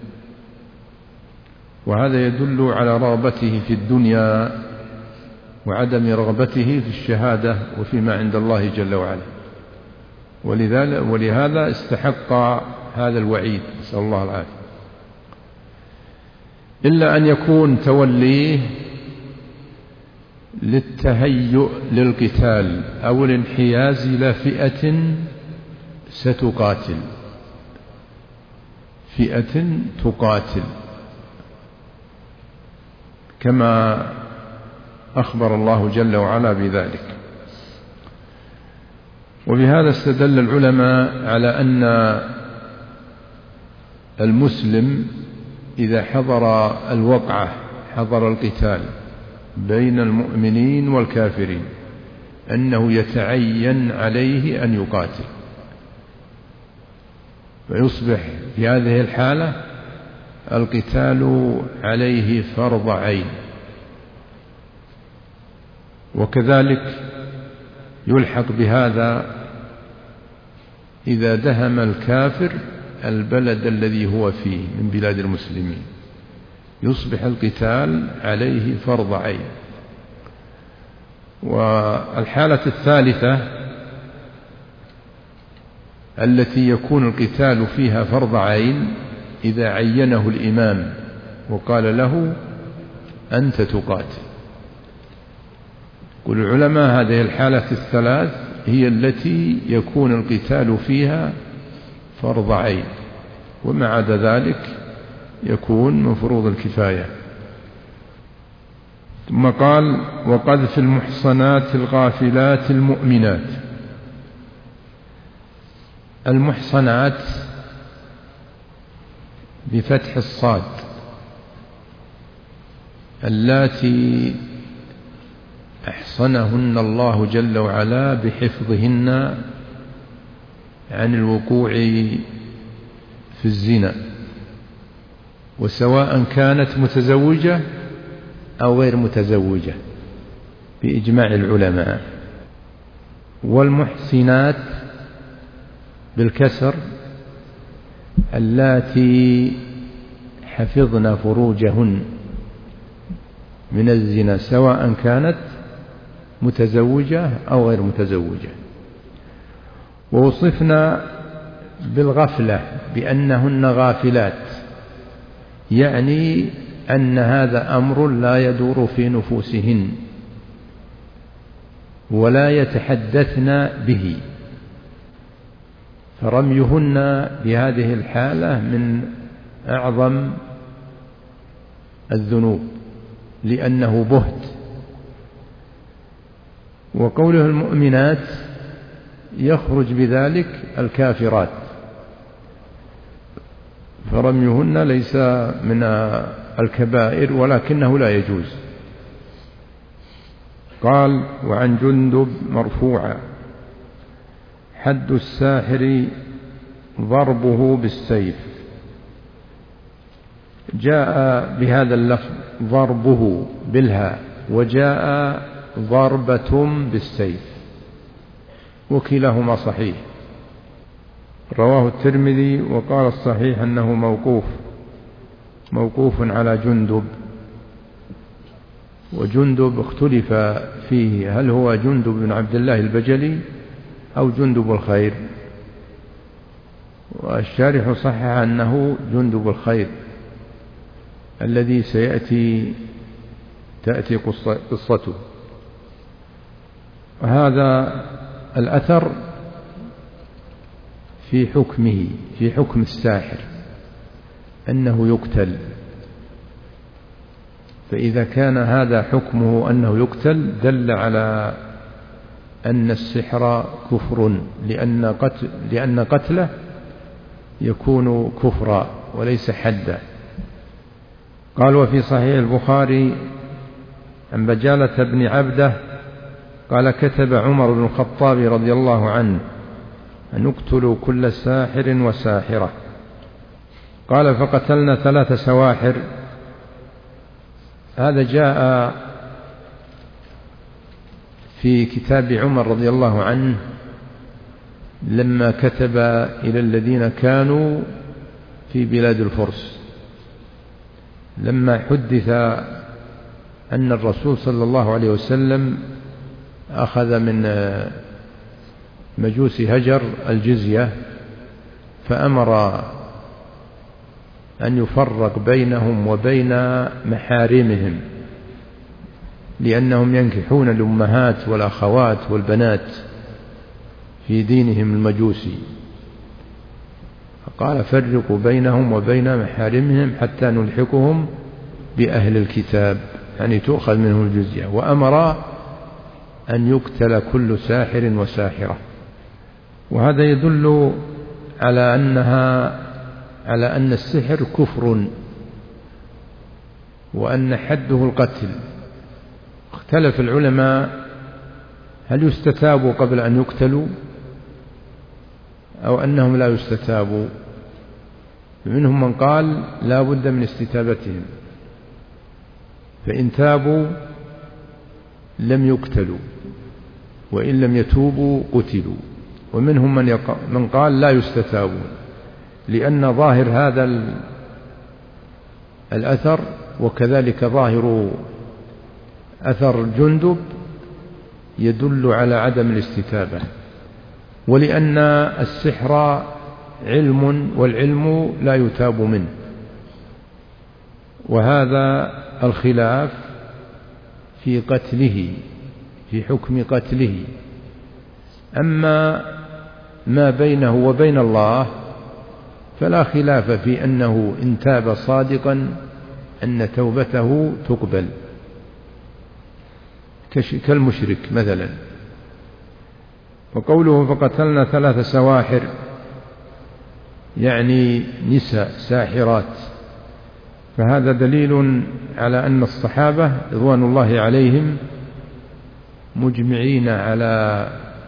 وهذا يدل على رغبته في الدنيا وعدم رغبته في الشهادة وفيما عند الله جل وعلا، ولهذا استحق هذا الوعيد، نسأل الله العافية. إلا أن يكون توليه للتهيؤ للقتال أو الانحياز إلى فئة ستقاتل، فئة تقاتل، كما أخبر الله جل وعلا بذلك. وبهذا استدل العلماء على أن المسلم إذا حضر الوقعة، حضر القتال بين المؤمنين والكافرين، أنه يتعين عليه أن يقاتل، فيصبح في هذه الحالة القتال عليه فرض عين. وكذلك يلحق بهذا إذا دهم الكافر البلد الذي هو فيه من بلاد المسلمين، يصبح القتال عليه فرض عين. والحالة الثالثة التي يكون القتال فيها فرض عين إذا عينه الإمام وقال له: أنت تقاتل. يقول العلماء: هذه الحالة الثلاث هي التي يكون القتال فيها فرض عين، وما عدا ذلك يكون من فروض الكفاية. ثم قال: وقذف المحصنات الغافلات المؤمنات. المحصنات بفتح الصاد، اللاتي أحصنهن الله جل وعلا بحفظهن عن الوقوع في الزنا، وسواء كانت متزوجة أو غير متزوجة بإجماع العلماء. والمحسنات بالكسر اللاتي حفظن فروجهن، من الزنا سواء كانت متزوجة أو غير متزوجة. ووصفنا بالغفلة بأنهن غافلات، يعني أن هذا أمر لا يدور في نفوسهن ولا يتحدثن به، فرميهن بهذه الحالة من أعظم الذنوب لأنه بهت. وقوله المؤمنات يخرج بذلك الكافرات، فرميهن ليس من الكبائر ولكنه لا يجوز. قال: وعن جندب مرفوعا: حد الساحر ضربه بالسيف. جاء بهذا اللفظ ضربه بالهاء، وجاء ضربة بالسيف، وكلاهما صحيح. رواه الترمذي وقال الصحيح أنه موقوف على جندب. وجندب اختلف فيه، هل هو جندب بن عبد الله البجلي أو جندب الخير؟ والشارح صحح أنه جندب الخير الذي تأتي قصته. وهذا الأثر في حكمه، في حكم الساحر أنه يقتل. فإذا كان هذا حكمه أنه يقتل دل على أن السحر كفر، لأن قتله يكون كفرا وليس حدا. قال: وفي صحيح البخاري عن بجالة بن عبده قال: كتب عمر بن الخطاب رضي الله عنه أن نقتل كل ساحر وساحرة. قال: فقتلنا 3 سواحر. هذا جاء في كتاب عمر رضي الله عنه لما كتب إلى الذين كانوا في بلاد الفرس، لما حدث أن الرسول صلى الله عليه وسلم أخذ من مجوس هجر الجزية، فأمر أن يفرق بينهم وبين محارمهم، لأنهم ينكحون الأمهات والأخوات والبنات في دينهم المجوسي. فقال: فرقوا بينهم وبين محارمهم حتى نلحقهم بأهل الكتاب، يعني تؤخذ منهم الجزية. وأمر أن يقتل كل ساحر وساحرة. وهذا يدل على أن السحر كفر، وأن حده القتل. اختلف العلماء هل يستتابوا قبل أن يقتلوا أو أنهم لا يستتابوا. منهم من قال لا بد من استتابتهم، فإن تابوا لم يقتلوا، وإن لم يتوبوا قتلوا. ومنهم من قال لا يستتابون، لأن ظاهر هذا الأثر وكذلك ظاهر أثر جندب يدل على عدم الاستتابة، ولأن السحر علم، والعلم لا يتاب منه. وهذا الخلاف في قتله، في حكم قتله. أما ما بينه وبين الله فلا خلاف في أنه إن تاب صادقا أن توبته تقبل، كالمشرك مثلا. وقوله فقتلنا 3 سواحر يعني نساء ساحرات، فهذا دليل على أن الصحابة رضوان الله عليهم مجمعين على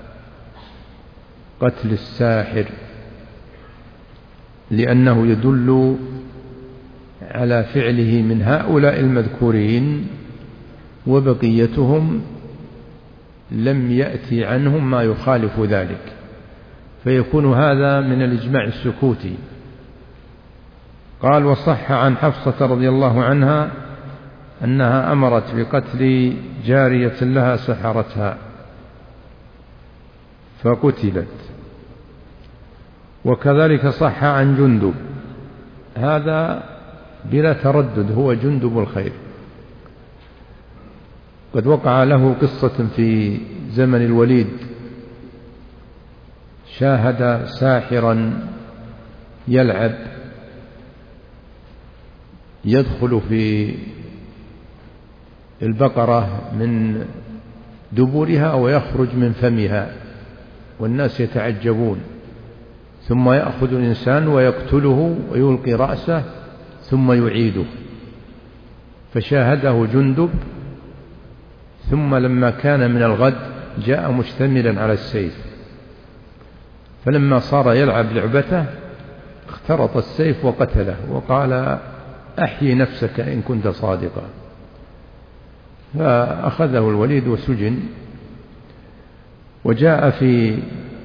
قتل الساحر، لأنه يدل على فعله من هؤلاء المذكورين، وبقيتهم لم يأتي عنهم ما يخالف ذلك، فيكون هذا من الإجماع السكوتي. قال: وصح عن حفصة رضي الله عنها أنها أمرت بقتل جارية لها سحرتها فقتلت. وكذلك صح عن جندب، هذا بلا تردد هو جندب الخير، قد وقع له قصة في زمن الوليد، شاهد ساحرا يلعب يدخل في البقرة من دبرها ويخرج من فمها والناس يتعجبون، ثم يأخذ الإنسان ويقتله ويلقي رأسه ثم يعيده، فشاهده جندب، ثم لما كان من الغد جاء مشتملا على السيف، فلما صار يلعب لعبته اخترط السيف وقتله وقال أحيي نفسك إن كنت صادقا، فأخذه الوليد وسجن. وجاء في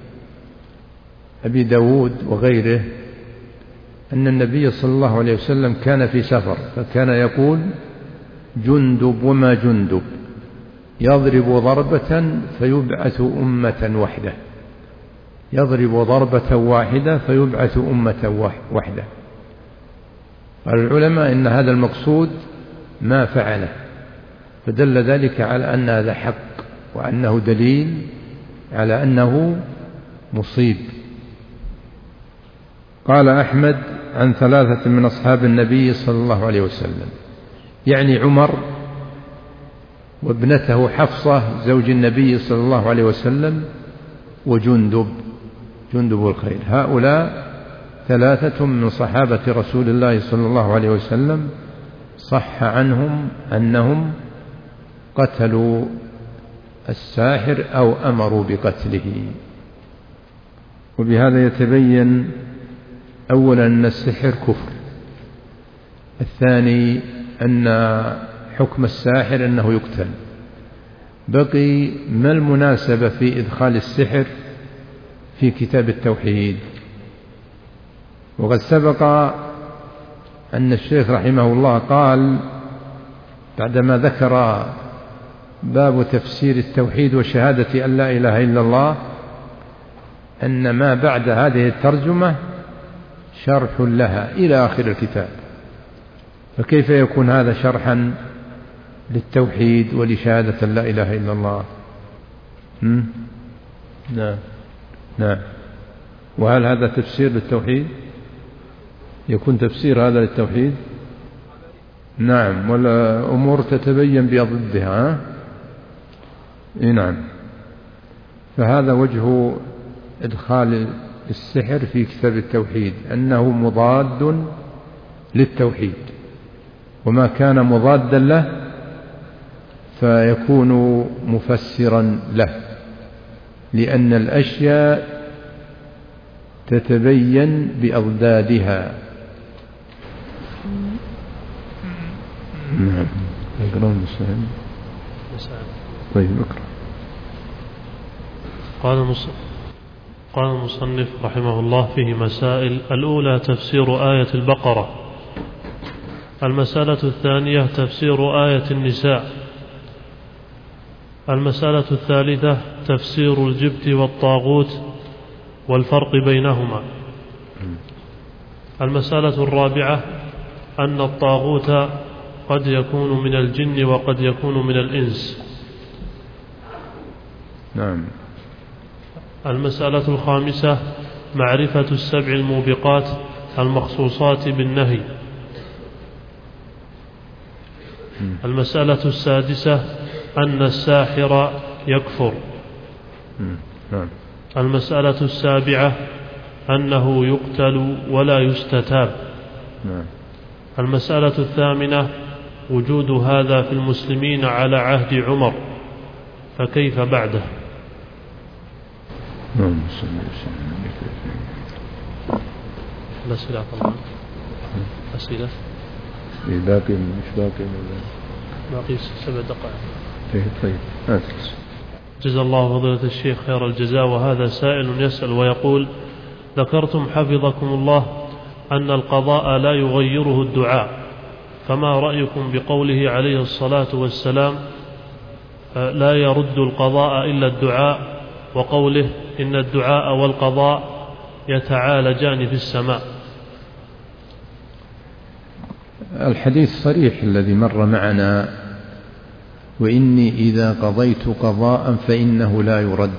أبي داود وغيره أن النبي صلى الله عليه وسلم كان في سفر، فكان يقول جندب وما جندب يضرب ضربة فيبعث أمة وحدة، يضرب ضربة واحدة فيبعث أمة وحدة. قال العلماء إن هذا المقصود ما فعله، فدل ذلك على أن هذا حق وأنه دليل على أنه مصيب. قال أحمد عن 3 من أصحاب النبي صلى الله عليه وسلم، يعني عمر وابنته حفصة زوج النبي صلى الله عليه وسلم وجندب الخير، هؤلاء 3 من صحابة رسول الله صلى الله عليه وسلم صح عنهم أنهم قتلوا الساحر أو أمروا بقتله. وبهذا يتبين أولا أن السحر كفر، الثاني أن حكم الساحر أنه يقتل. بقي ما المناسبة في إدخال السحر في كتاب التوحيد؟ وقد سبق أن الشيخ رحمه الله قال بعدما ذكر باب تفسير التوحيد وشهادة أن لا إله إلا الله أن ما بعد هذه الترجمة شرح لها إلى آخر الكتاب، فكيف يكون هذا شرحا للتوحيد ولشهادة لا إله إلا الله؟ نعم. وهل هذا تفسير للتوحيد؟ يكون تفسير هذا للتوحيد؟ نعم، ولا أمور تتبين بضدها. نعم، فهذا وجه إدخال السحر في كتاب التوحيد، أنه مضاد للتوحيد، وما كان مضادا له فيكون مفسرا له، لأن الأشياء تتبين بأضدادها. نعم. اقرأ المسائل. طيب اقرأ. قال المصنف رحمه الله فيه مسائل: الأولى تفسير آية البقرة. المسألة الثانية تفسير آية النساء. المسألة الثالثة تفسير الجبت والطاغوت والفرق بينهما. المسألة الرابعة أن الطاغوت قد يكون من الجن وقد يكون من الإنس. نعم. المسألة الخامسة معرفة السبع الموبقات المخصوصات بالنهي. المسألة السادسة أن الساحر يكفر. المسألة السابعة أنه يقتل ولا يستتاب. المسألة الثامنة وجود هذا في المسلمين على عهد عمر، فكيف بعده؟ الأسئلة طبعا. أسئلة باقي مش باقي 7 دقائق. طيب. جزا الله فضيلة الشيخ خير الجزاء. وهذا سائل يسأل ويقول: ذكرتم حفظكم الله أن القضاء لا يغيره الدعاء، فما رأيكم بقوله عليه الصلاة والسلام لا يرد القضاء إلا الدعاء، وقوله إن الدعاء والقضاء يتعالجان في السماء؟ الحديث صريح الذي مر معنا: وإني إذا قضيت قضاء فإنه لا يرد.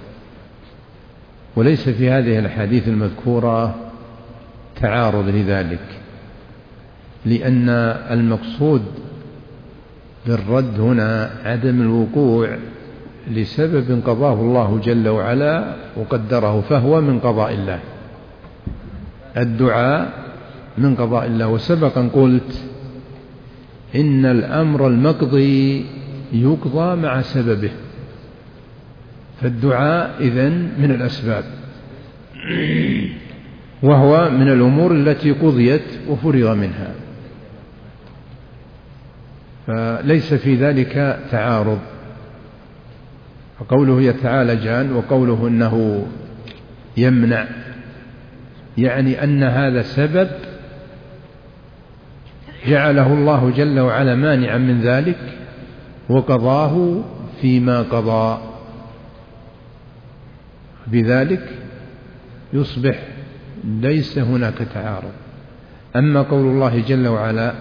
وليس في هذه الحديث المذكورة تعارض لذلك، لأن المقصود بالرد هنا عدم الوقوع لسبب قضاه الله جل وعلا وقدره، فهو من قضاء الله. الدعاء من قضاء الله. وسبقا قلت إن الأمر المقضي يقضى مع سببه، فالدعاء إذن من الأسباب، وهو من الأمور التي قضيت وفرغ منها، فليس في ذلك تعارض. وقوله يتعالجان وقوله أنه يمنع، يعني أن هذا سبب جعله الله جل وعلا مانعا من ذلك وقضاه فيما قضى، بذلك يصبح ليس هناك تعارض. أما قول الله جل وعلا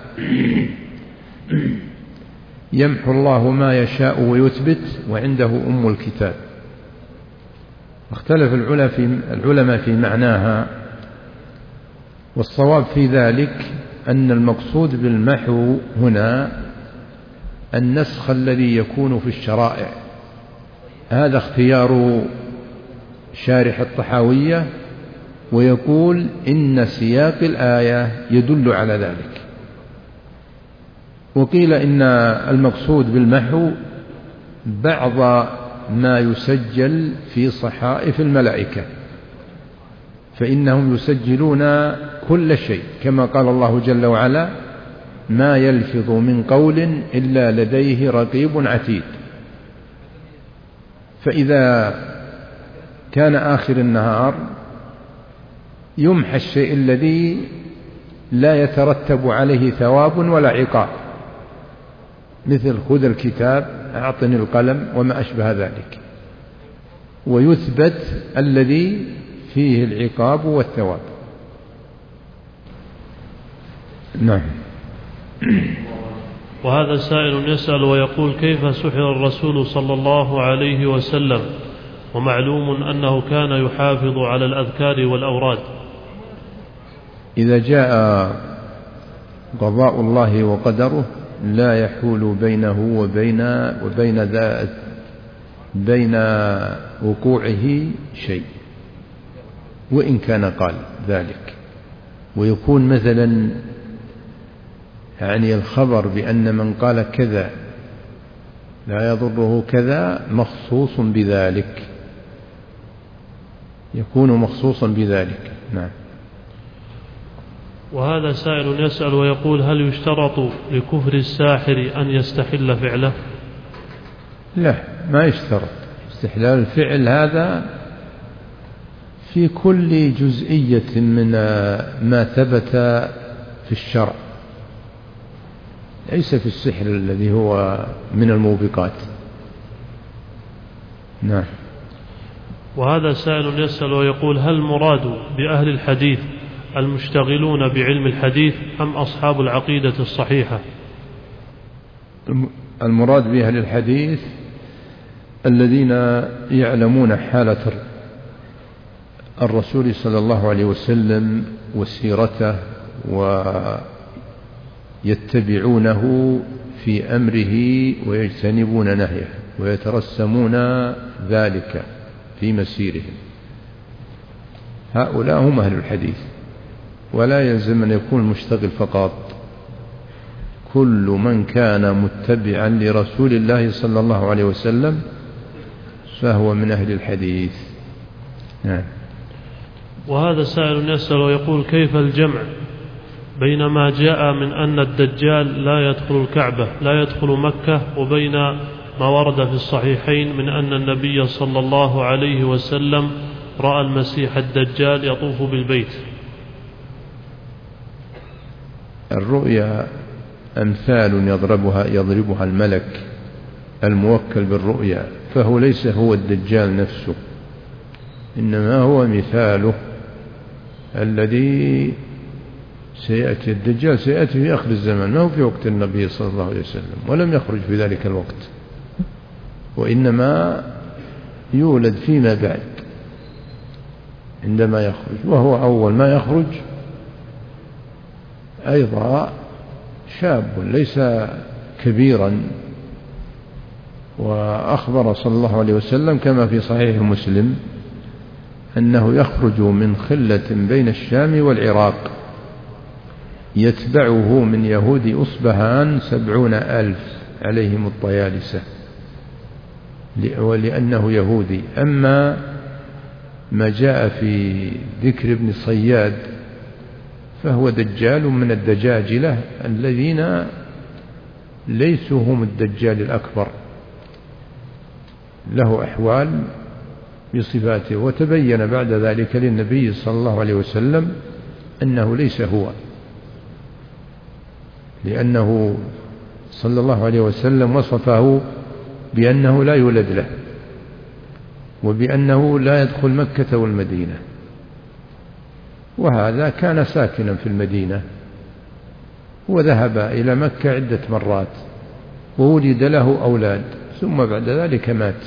يمحو الله ما يشاء ويثبت وعنده أم الكتاب، اختلف العلماء في معناها، والصواب في ذلك أن المقصود بالمحو هنا النسخ الذي يكون في الشرائع. هذا اختيار شارح الطحاوية، ويقول إن سياق الآية يدل على ذلك. وقيل إن المقصود بالمحو بعض ما يسجل في صحائف الملائكة، فإنهم يسجلون كل شيء، كما قال الله جل وعلا ما يلفظ من قول إلا لديه رقيب عتيد. فإذا كان آخر النهار يمحى الشيء الذي لا يترتب عليه ثواب ولا عقاب، مثل خذ الكتاب أعطني القلم وما أشبه ذلك، ويثبت الذي فيه العقاب والثواب. نعم. وهذا سائل يسأل ويقول كيف سحر الرسول صلى الله عليه وسلم ومعلوم أنه كان يحافظ على الأذكار والأوراد؟ إذا جاء قضاء الله وقدره لا يحول بينه وبين وقوعه شيء، وإن كان قال ذلك. ويكون مثلا يعني الخبر بأن من قال كذا لا يضره كذا مخصوص بذلك، يكون مخصوصا بذلك. نعم. وهذا سائل يسأل ويقول هل يشترط لكفر الساحر أن يستحل فعله؟ لا، ما يشترط. استحلال الفعل هذا في كل جزئية من ما ثبت في الشرع، ليس في السحر الذي هو من الموبقات. نعم. وهذا سائل يسأل ويقول هل المراد بأهل الحديث المشتغلون بعلم الحديث أم أصحاب العقيدة الصحيحة؟ المراد بأهل الحديث الذين يعلمون حالة الرسول صلى الله عليه وسلم وسيرته ويتبعونه في أمره ويجتنبون نهيه ويترسمون ذلك في مسيرهم، هؤلاء هم أهل الحديث. ولا يلزم أن يكون المشتغل فقط، كل من كان متبعا لرسول الله صلى الله عليه وسلم فهو من أهل الحديث. نعم. وهذا سائل يسأل ويقول كيف الجمع بين ما جاء من أن الدجال لا يدخل الكعبة لا يدخل مكة، وبين ما ورد في الصحيحين من أن النبي صلى الله عليه وسلم رأى المسيح الدجال يطوف بالبيت؟ الرؤيا أمثال يضربها الملك الموكل بالرؤيا، فهو ليس هو الدجال نفسه، إنما هو مثاله الذي سيأتي. الدجال سيأتي في آخر الزمان، ما هو في وقت النبي صلى الله عليه وسلم، ولم يخرج في ذلك الوقت، وإنما يولد فيما بعد عندما يخرج، وهو أول ما يخرج أيضا شاب ليس كبيرا. وأخبر صلى الله عليه وسلم كما في صحيح مسلم أنه يخرج من خلة بين الشام والعراق، يتبعه من يهود أصبهان 70,000 عليهم الطيالسة، ولأنه يهودي. أما ما جاء في ذكر ابن صياد فهو دجال من الدجاجلة الذين ليسوا هم الدجال الأكبر، له أحوال بصفاته. وتبين بعد ذلك للنبي صلى الله عليه وسلم أنه ليس هو، لأنه صلى الله عليه وسلم وصفه بأنه لا يولد له، وبأنه لا يدخل مكة والمدينة، وهذا كان ساكنا في المدينة وذهب إلى مكة عدة مرات وولد له أولاد، ثم بعد ذلك مات.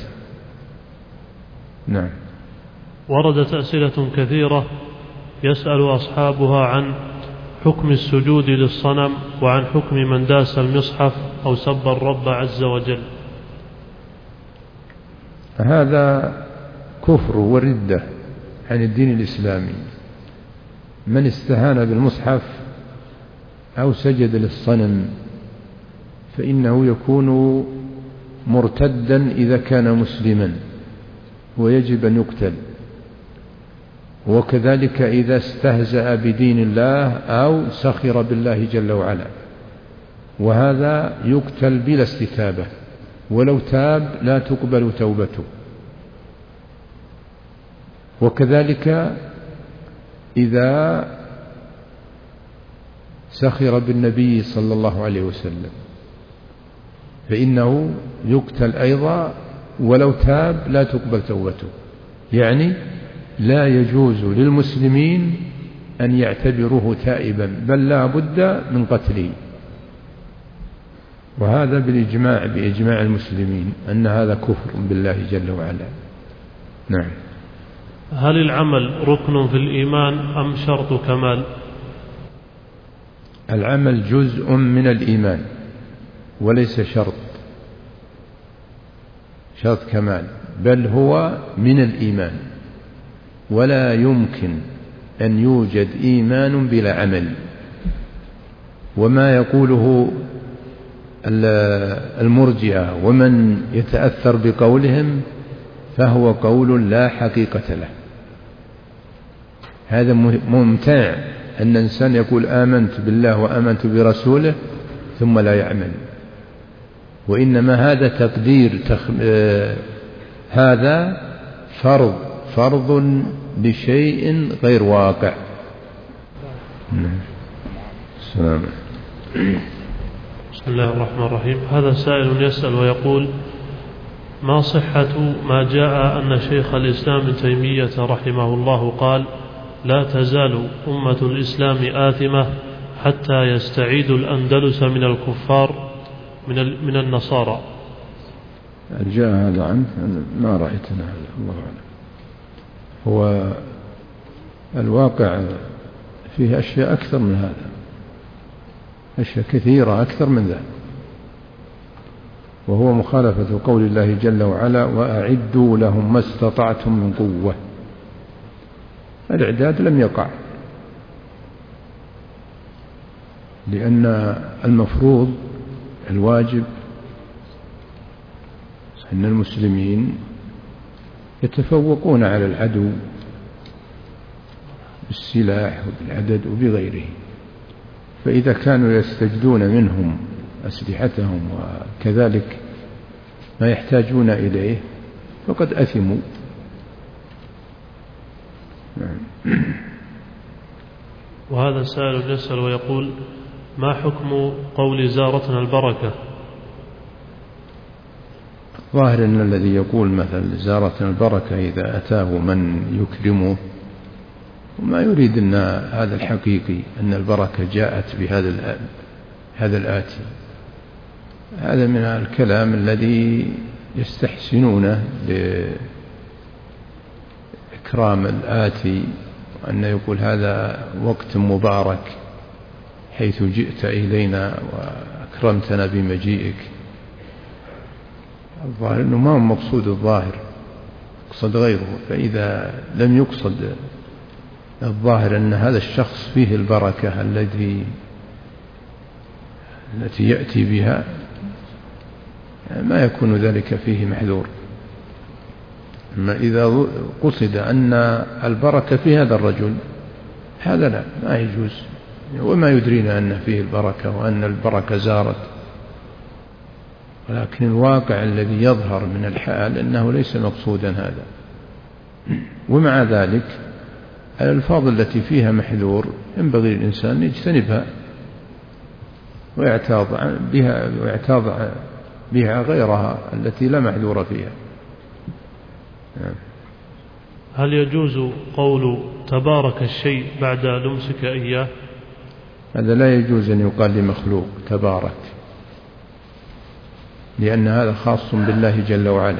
نعم. وردت أسئلة كثيرة يسأل أصحابها عن حكم السجود للصنم، وعن حكم من داس المصحف أو سب الرب عز وجل. هذا كفر وردة عن الدين الإسلامي. من استهان بالمصحف أو سجد للصنم فإنه يكون مرتدا إذا كان مسلما ويجب أن يقتل، وكذلك إذا استهزأ بدين الله أو سخر بالله جل وعلا، وهذا يقتل بلا استتابة، ولو تاب لا تقبل توبته. وكذلك إذا سخر بالنبي صلى الله عليه وسلم فإنه يقتل أيضا، ولو تاب لا تقبل توبته. يعني لا يجوز للمسلمين أن يعتبروه تائبا، بل لا بد من قتله، وهذا بإجماع المسلمين أن هذا كفر بالله جل وعلا. نعم. هل العمل ركن في الإيمان أم شرط كمال؟ العمل جزء من الإيمان وليس شرط كمال، بل هو من الإيمان، ولا يمكن أن يوجد إيمان بلا عمل. وما يقوله المرجئة ومن يتأثر بقولهم فهو قول لا حقيقة له. هذا ممتنع أن الإنسان يقول آمنت بالله وآمنت برسوله ثم لا يعمل، وإنما هذا تقدير هذا فرض لشيء غير واقع. السلام. بسم الله الرحمن الرحيم. هذا سائل يسأل ويقول: ما صحة ما جاء أن شيخ الإسلام ابن تيمية رحمه الله قال: لا تزال أمة الإسلام آثمة حتى يستعيد الأندلس من الكفار من النصارى؟ جاء هذا عنه؟ ما رأيتنا هذا، الله أعلم. هو الواقع فيه أشياء أكثر من هذا، أشياء كثيرة أكثر من ذلك، وهو مخالفة قول الله جل وعلا: وأعدوا لهم ما استطعتم من قوة. الإعداد لم يقع، لأن المفروض الواجب أن المسلمين يتفوقون على العدو بالسلاح وبالعدد وبغيره، فإذا كانوا يستجدون منهم أسلحتهم وكذلك ما يحتاجون إليه فقد أثموا. وهذا سائل يسأل ويقول: ما حكم قول زارتنا البركة؟ ظاهر أن الذي يقول مثل زارتنا البركة إذا أتاه من يكرمه وما يريد أن هذا الحقيقي أن البركة جاءت هذا الآتي. هذا من الكلام الذي يستحسنونه لإكرام الآتي، أن يقول هذا وقت مبارك حيث جئت إلينا وأكرمتنا بمجيئك. الظاهر أنه ما هو مقصود الظاهر، يقصد غيره. فإذا لم يقصد الظاهر أن هذا الشخص فيه البركة التي يأتي بها، ما يكون ذلك فيه محذور. أما إذا قصد أن البركة في هذا الرجل، هذا لا، ما يجوز. وما يدرينا أن فيه البركة وأن البركة زارت، ولكن الواقع الذي يظهر من الحال أنه ليس مقصودا هذا. ومع ذلك الألفاظ التي فيها محذور ينبغي الإنسان يجتنبها ويعتاض بها غيرها التي لا محذور فيها. هل يجوز قول تبارك الشيء بعد لمسك إياه؟ هذا لا يجوز أن يقال لمخلوق تبارك، لأن هذا خاص بالله جل وعلا،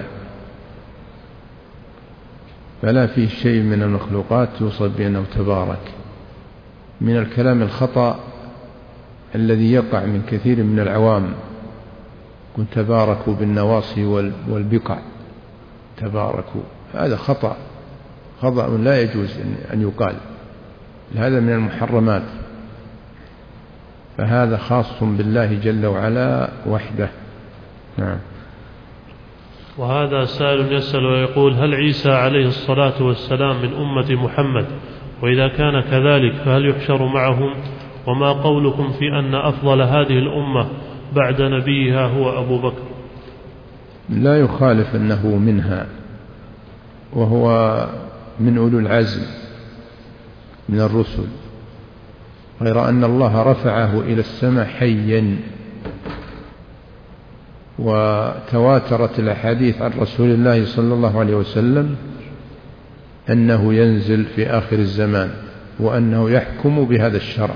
فلا فيه شيء من المخلوقات يوصف بأنه تبارك. من الكلام الخطأ الذي يقع من كثير من العوام، كن تباركوا بالنواصي والبقع، تباركوا، هذا خطأ لا يجوز أن يقال. هذا من المحرمات، فهذا خاص بالله جل وعلا وحده. نعم. وهذا سائل يسأل ويقول: هل عيسى عليه الصلاة والسلام من أمة محمد؟ وإذا كان كذلك فهل يحشر معهم؟ وما قولكم في أن أفضل هذه الأمة بعد نبيها هو أبو بكر؟ لا يخالف أنه منها، وهو من أولو العزم من الرسل، غير أن الله رفعه إلى السماء حيا. وتواترت الأحاديث عن رسول الله صلى الله عليه وسلم أنه ينزل في آخر الزمان وأنه يحكم بهذا الشرع،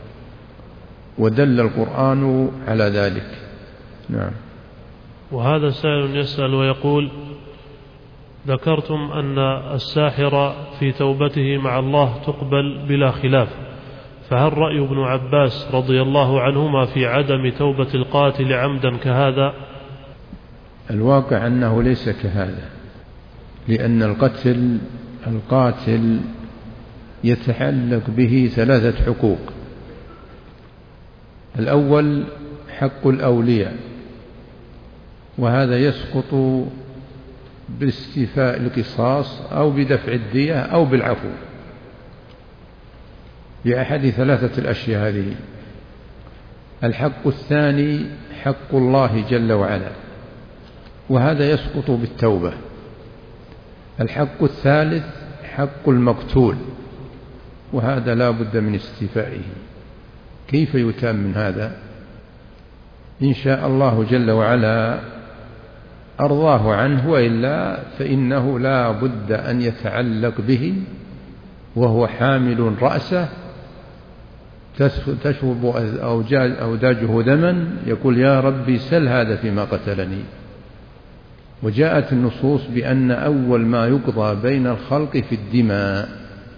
ودل القرآن على ذلك. نعم. وهذا سائل يسأل ويقول: ذكرتم أن الساحر في توبته مع الله تقبل بلا خلاف، فهل رأي ابن عباس رضي الله عنهما في عدم توبة القاتل عمدا كهذا؟ الواقع أنه ليس كهذا، لأن القاتل يتعلق به 3 حقوق. الأول حق الأولياء، وهذا يسقط باستيفاء القصاص أو بدفع الدية أو بالعفو، بأحد 3 الأشياء هذه. الحق الثاني حق الله جل وعلا، وهذا يسقط بالتوبة. الحق الثالث حق المقتول، وهذا لا بد من استيفائه. كيف يتم من هذا؟ إن شاء الله جل وعلا أرضاه عنه، وإلا فإنه لا بد أن يتعلق به وهو حامل رأسه تشرب أوداجه دما، يقول: يا ربي سل هذا فيما قتلني. وجاءت النصوص بأن أول ما يقضى بين الخلق في الدماء،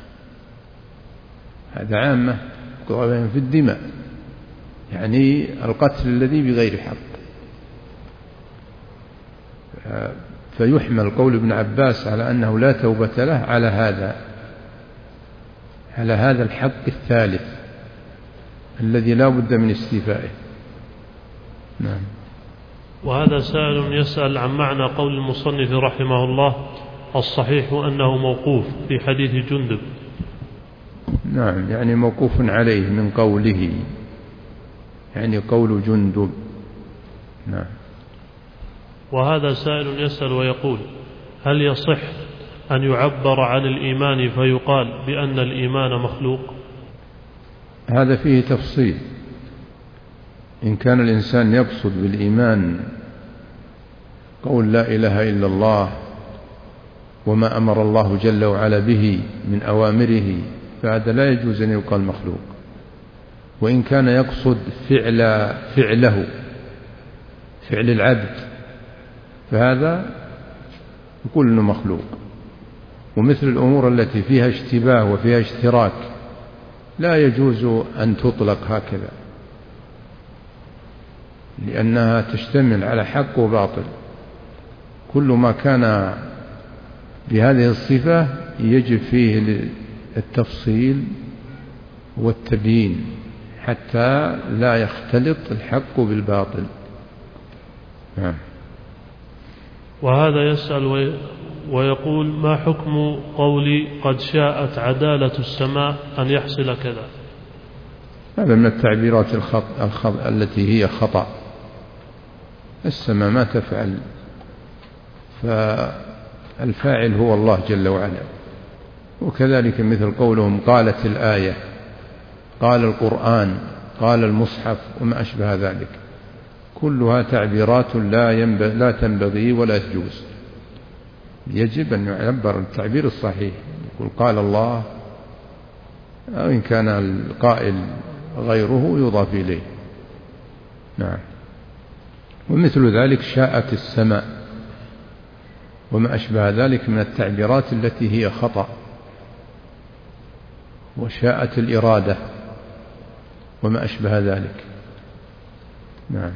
هذا عامة، يقضى في الدماء، يعني القتل الذي بغير حق. فيحمل قول ابن عباس على أنه لا توبة له على هذا الحق الثالث الذي لا بد من استيفائه. نعم. وهذا سائل يسأل عن معنى قول المصنف رحمه الله: الصحيح أنه موقوف في حديث جندب. نعم، يعني موقوف عليه من قوله، يعني قول جندب. نعم. وهذا سائل يسأل ويقول: هل يصح أن يعبر عن الإيمان فيقال بأن الإيمان مخلوق؟ هذا فيه تفصيل، إن كان الإنسان يقصد بالإيمان قول لا إله إلا الله وما أمر الله جل وعلا به من أوامره فهذا لا يجوز أن يقال مخلوق. وإن كان يقصد فعل العبد فهذا يقول إنه مخلوق. ومثل الأمور التي فيها اشتباه وفيها اشتراك لا يجوز أن تطلق هكذا، لأنها تشتمل على حق وباطل. كل ما كان بهذه الصفة يجب فيه التفصيل والتبيين حتى لا يختلط الحق بالباطل. وهذا يسأل ويقول: ما حكم قولي قد شاءت عدالة السماء أن يحصل كذا؟ هذا من التعبيرات التي هي خطأ. السماء ما تفعل، فالفاعل هو الله جل وعلا. وكذلك مثل قولهم قالت الآية، قال القرآن، قال المصحف وما أشبه ذلك، كلها تعبيرات لا تنبغي ولا تجوز. يجب أن يعبر التعبير الصحيح، يقول قال الله، أو إن كان القائل غيره يضاف إليه. نعم. ومثل ذلك شاءت السماء وما أشبه ذلك من التعبيرات التي هي خطأ. وشاءت الإرادة وما أشبه ذلك. نعم.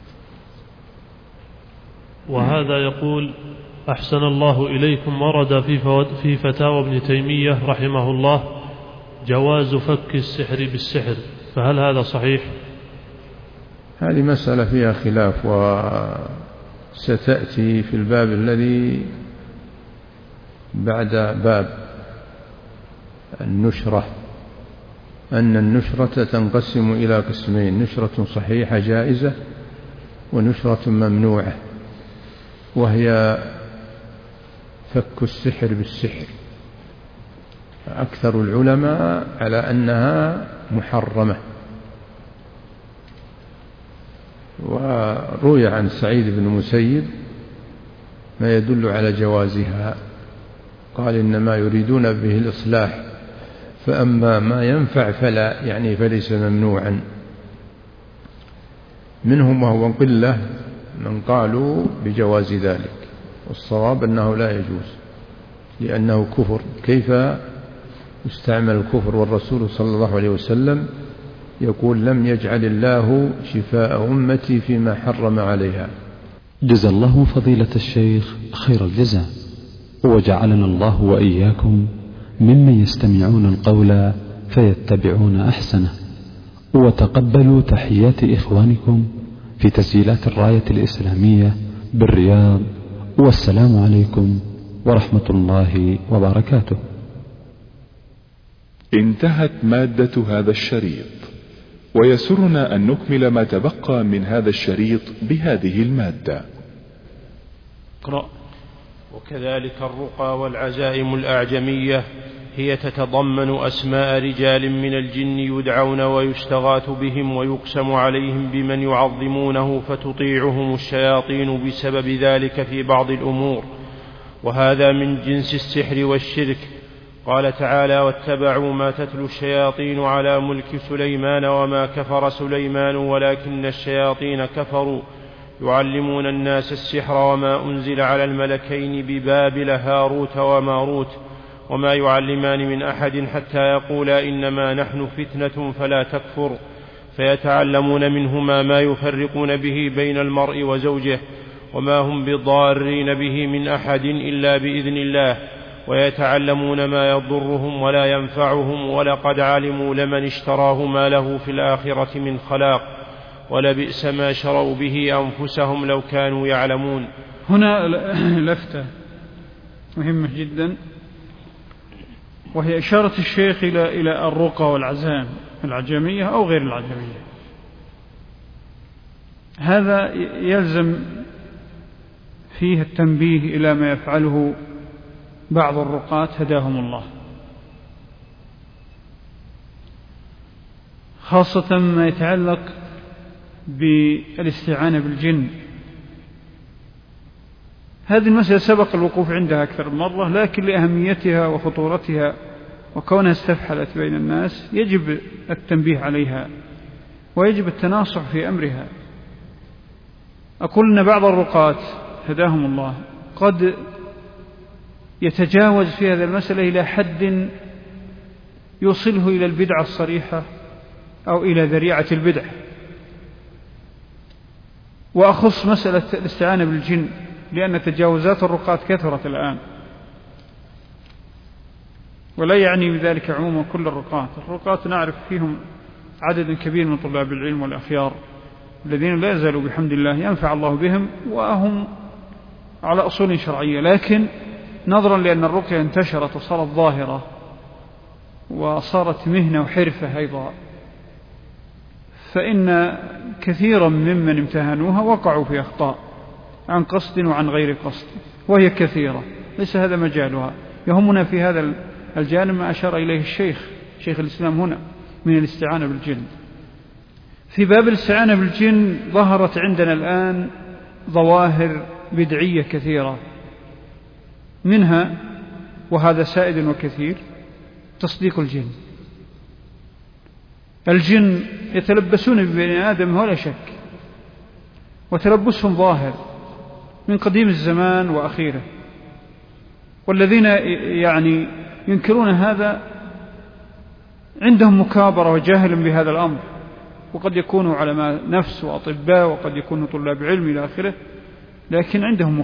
وهذا يقول: أحسن الله إليكم، ورد في فتاوى ابن تيمية رحمه الله جواز فك السحر بالسحر، فهل هذا صحيح؟ هذه مسألة فيها خلاف، وستأتي في الباب الذي بعد باب النشرة، أن النشرة تنقسم إلى قسمين: نشرة صحيحة جائزة ونشرة ممنوعة، وهي فك السحر بالسحر. أكثر العلماء على أنها محرمة. وروي عن سعيد بن المسيب ما يدل على جوازها، قال: إنما يريدون به الإصلاح، فأما ما ينفع فلا، يعني فليس ممنوعا. منهم وهو قلة من قالوا بجواز ذلك، والصواب أنه لا يجوز لأنه كفر. كيف يستعمل الكفر والرسول صلى الله عليه وسلم يقول: لم يجعل الله شفاء أمتي فيما حرم عليها. جزا الله فضيلة الشيخ خير الجزاء، وجعلنا الله وإياكم ممن يستمعون القول فيتبعون أحسنه. وتقبلوا تحيات إخوانكم في تسجيلات الراية الإسلامية بالرياض، والسلام عليكم ورحمة الله وبركاته. انتهت مادة هذا الشريط، ويسرنا أن نكمل ما تبقى من هذا الشريط بهذه المادة. اقرأ. وكذلك الرقى والعزائم الأعجمية هي تتضمن أسماء رجال من الجن يدعون ويستغاث بهم ويقسم عليهم بمن يعظمونه، فتطيعهم الشياطين بسبب ذلك في بعض الأمور، وهذا من جنس السحر والشرك. قال تعالى: واتبعوا ما تتلو الشياطين على ملك سليمان وما كفر سليمان ولكن الشياطين كفروا يعلمون الناس السحر وما أنزل على الملكين ببابل هاروت وماروت وما يعلمان من أحد حتى يقولا إنما نحن فتنة فلا تكفر، فيتعلمون منهما ما يفرقون به بين المرء وزوجه، وما هم بضارين به من أحد إلا بإذن الله، ويتعلمون ما يضرهم ولا ينفعهم، ولقد علموا لمن اشتراه ما له في الآخرة من خلاق، ولبئس ما شروا به أنفسهم لو كانوا يعلمون. هنا لفتة مهمة جدا، وهي إشارة الشيخ إلى الرقى والعزائم العجمية أو غير العجمية. هذا يلزم فيه التنبيه إلى ما يفعله بعض الرقاة هداهم الله، خاصة ما يتعلق بالاستعانة بالجن. هذه المسألة سبق الوقوف عندها أكثر من مرة، لكن لأهميتها وخطورتها وكونها استفحلت بين الناس يجب التنبيه عليها ويجب التناصح في أمرها. أقول أن بعض الرقاة هداهم الله قد يتجاوز في هذه المسألة إلى حد يوصله إلى البدعة الصريحة أو إلى ذريعة البدع. وأخص مسألة الاستعانة بالجن لأن تجاوزات الرقاة كثرت الآن، ولا يعني بذلك عموما كل الرقاة نعرف فيهم عدد كبير من طلاب العلم والأخيار الذين لا يزالوا بحمد الله ينفع الله بهم وهم على أصول شرعية، لكن نظرا لأن الرقية انتشرت وصارت ظاهرة وصارت مهنة وحرفة أيضا، فإن كثيرا ممن امتهنوها وقعوا في أخطاء عن قصد وعن غير قصد، وهي كثيرة ليس هذا مجالها. يهمنا في هذا الجانب ما أشار إليه شيخ الإسلام هنا من الاستعانة بالجن. في باب الاستعانة بالجن ظهرت عندنا الآن ظواهر بدعية كثيرة، منها وهذا سائد وكثير تصديق الجن. الجن يتلبسون ببني آدم ولا شك، وتلبسهم ظاهر من قديم الزمان وأخيره، والذين يعني ينكرون هذا عندهم مكابرة وجاهل بهذا الأمر، وقد يكونوا علماء نفس وأطباء وقد يكونوا طلاب علم إلى آخره، لكن عندهم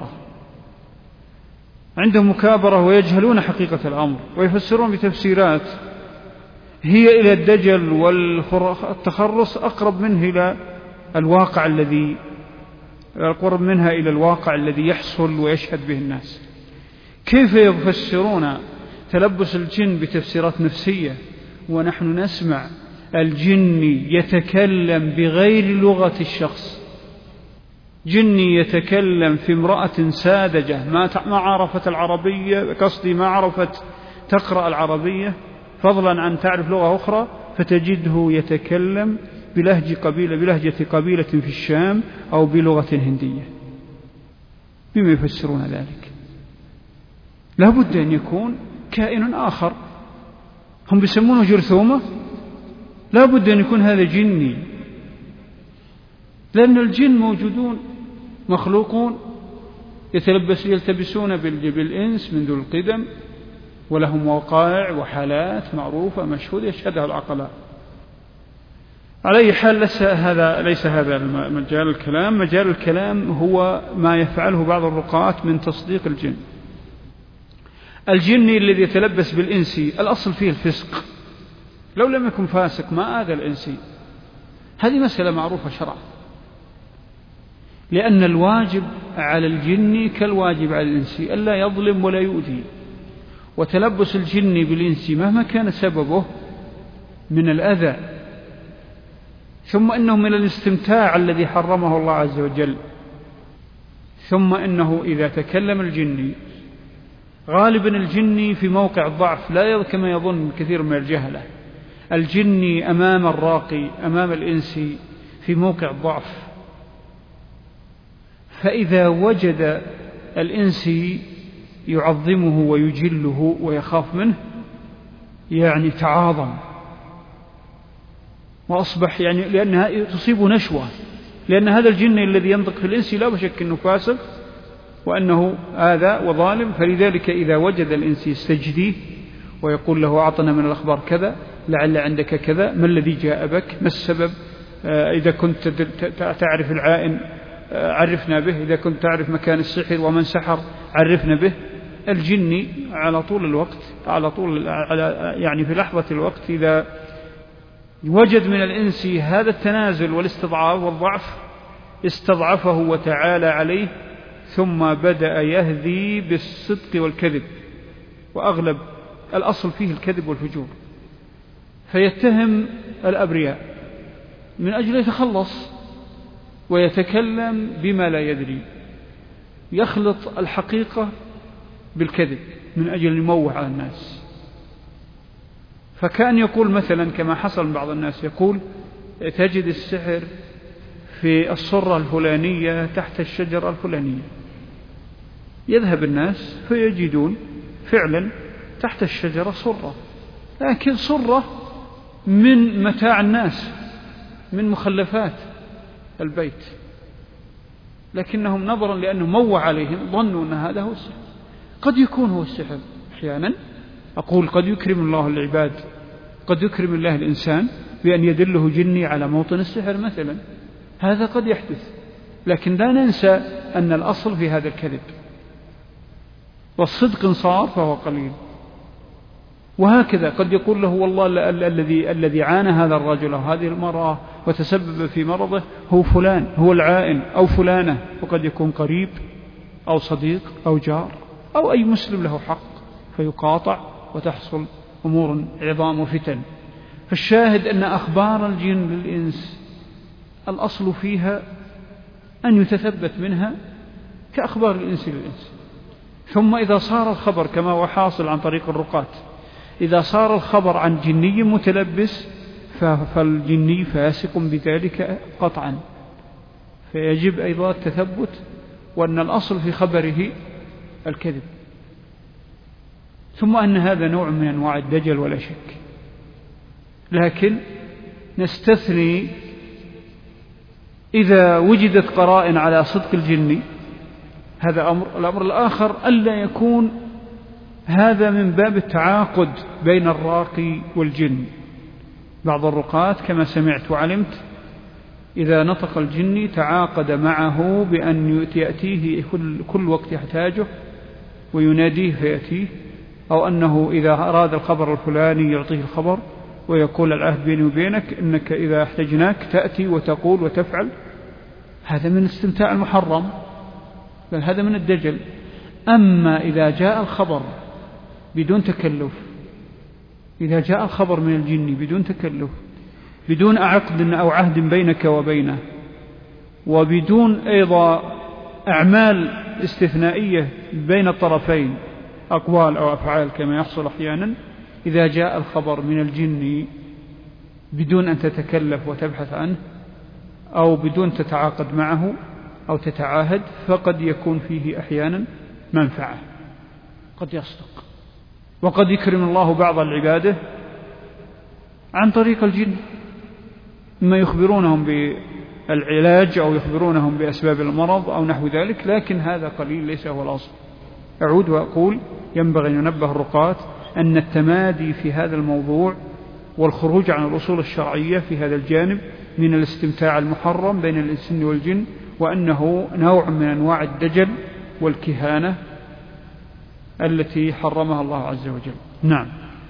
مكابرة ويجهلون حقيقة الأمر ويفسرون بتفسيرات هي إلى الدجل والتخرص أقرب منها إلى الواقع الذي يحصل ويشهد به الناس. كيف يفسرون تلبس الجن بتفسيرات نفسية ونحن نسمع الجن يتكلم بغير لغة الشخص، جني يتكلم في امرأة ساذجة ما عرفت العربية، قصدي ما عرفت تقرأ العربية فضلا عن تعرف لغة أخرى، فتجده يتكلم بلهجة قبيلة في الشام أو بلغة هندية. بما يفسرون ذلك؟ لا بد أن يكون كائن آخر، هم بيسمونه جرثومة، لا بد أن يكون هذا جني، لأن الجن موجودون مخلوقون يلتبسون بالإنس منذ القدم، ولهم وقائع وحالات معروفة مشهودة يشهدها العقلاء. على أي حال ليس هذا مجال الكلام. مجال الكلام هو ما يفعله بعض الرقاة من تصديق الجن. الجن الذي يتلبس بالإنسي الأصل فيه الفسق، لو لم يكن فاسق ما آذى الإنسي، هذه مسألة معروفة شرعا، لأن الواجب على الجن كالواجب على الإنسي ألا يظلم ولا يؤذي، وتلبس الجن بالإنسي مهما كان سببه من الأذى، ثم إنه من الاستمتاع الذي حرمه الله عز وجل، ثم إنه إذا تكلم الجن غالبا الجن في موقع الضعف، لا كما يظن كثير من الجهلة، الجن أمام الراقي أمام الإنسي في موقع الضعف، فإذا وجد الإنسي يعظمه ويجله ويخاف منه يعني تعاظم وأصبح لأنها تصيب نشوة، لأن هذا الجن الذي ينطق في الإنسي لا بشك أنه فاسق وأنه آذى وظالم، فلذلك إذا وجد الإنسي يستجديه ويقول له أعطنا من الأخبار كذا، لعل عندك كذا، ما الذي جاء بك، ما السبب، إذا كنت تعرف العائن عرفنا به، إذا كنت تعرف مكان السحر ومن سحر عرفنا به. الجن على طول الوقت في لحظة الوقت إذا وجد من الإنس هذا التنازل والاستضعاف والضعف استضعفه وتعالى عليه، ثم بدأ يهذي بالصدق والكذب، وأغلب الأصل فيه الكذب والفجور، فيتهم الأبرياء من أجل يتخلص ويتكلم بما لا يدري، يخلط الحقيقة بالكذب من أجل يموه على الناس. فكان يقول مثلا كما حصل بعض الناس، يقول تجد السحر في الصرة الفلانية تحت الشجرة الفلانية، يذهب الناس فيجدون فعلا تحت الشجرة صرة، لكن صرة من متاع الناس، من مخلفات البيت، لكنهم نظرا لأنه موع عليهم ظنوا أن هذا هو السحر. قد يكون هو السحر أحيانا، أقول قد يكرم الله العباد، قد يكرم الله الإنسان بأن يدله جني على موطن السحر مثلا، هذا قد يحدث، لكن لا ننسى أن الأصل في هذا الكذب، والصدق صار فهو قليل. وهكذا قد يقول له والله الذي عانى هذا الرجل أو هذه المرأة وتسبب في مرضه هو فلان، هو العائن أو فلانة، وقد يكون قريب أو صديق أو جار أو أي مسلم له حق، فيقاطع وتحصل أمور عظام وفتن. فالشاهد أن أخبار الجن للإنس الأصل فيها أن يتثبت منها كأخبار الإنس للإنس. ثم إذا صار الخبر كما هو حاصل عن طريق الرقاة، إذا صار الخبر عن جني متلبس فالجني فاسق بذلك قطعا، فيجب أيضا التثبت، وأن الأصل في خبره الكذب. ثم أن هذا نوع من أنواع الدجل ولا شك، لكن نستثني إذا وجدت قرائن على صدق الجني، هذا أمر. الأمر الآخر ألا يكون هذا من باب التعاقد بين الراقي والجن. بعض الرقاة كما سمعت وعلمت إذا نطق الجني تعاقد معه بأن يأتيه كل وقت يحتاجه ويناديه فيأتيه، أو أنه إذا أراد الخبر الفلاني يعطيه الخبر ويقول العهد بيني وبينك إنك إذا احتجناك تأتي وتقول وتفعل. هذا من الاستمتاع المحرم، بل هذا من الدجل. أما إذا جاء الخبر بدون تكلف، إذا جاء الخبر من الجن بدون تكلف، بدون عقد أو عهد بينك وبينه، وبدون أيضا أعمال استثنائية بين الطرفين، أقوال أو أفعال كما يحصل أحيانا، إذا جاء الخبر من الجن بدون أن تتكلف وتبحث عنه أو بدون تتعاقد معه أو تتعاهد، فقد يكون فيه أحيانا منفعة، قد يصدق. وقد يكرم الله بعض العبادة عن طريق الجن، إما يخبرونهم بالعلاج أو يخبرونهم بأسباب المرض أو نحو ذلك، لكن هذا قليل ليس هو الأصل. أعود وأقول ينبغي أن ينبه الرقاة أن التمادي في هذا الموضوع والخروج عن الأصول الشرعية في هذا الجانب من الاستمتاع المحرم بين الإنس والجن، وأنه نوع من أنواع الدجل والكهانة التي حرمها الله عز وجل. نعم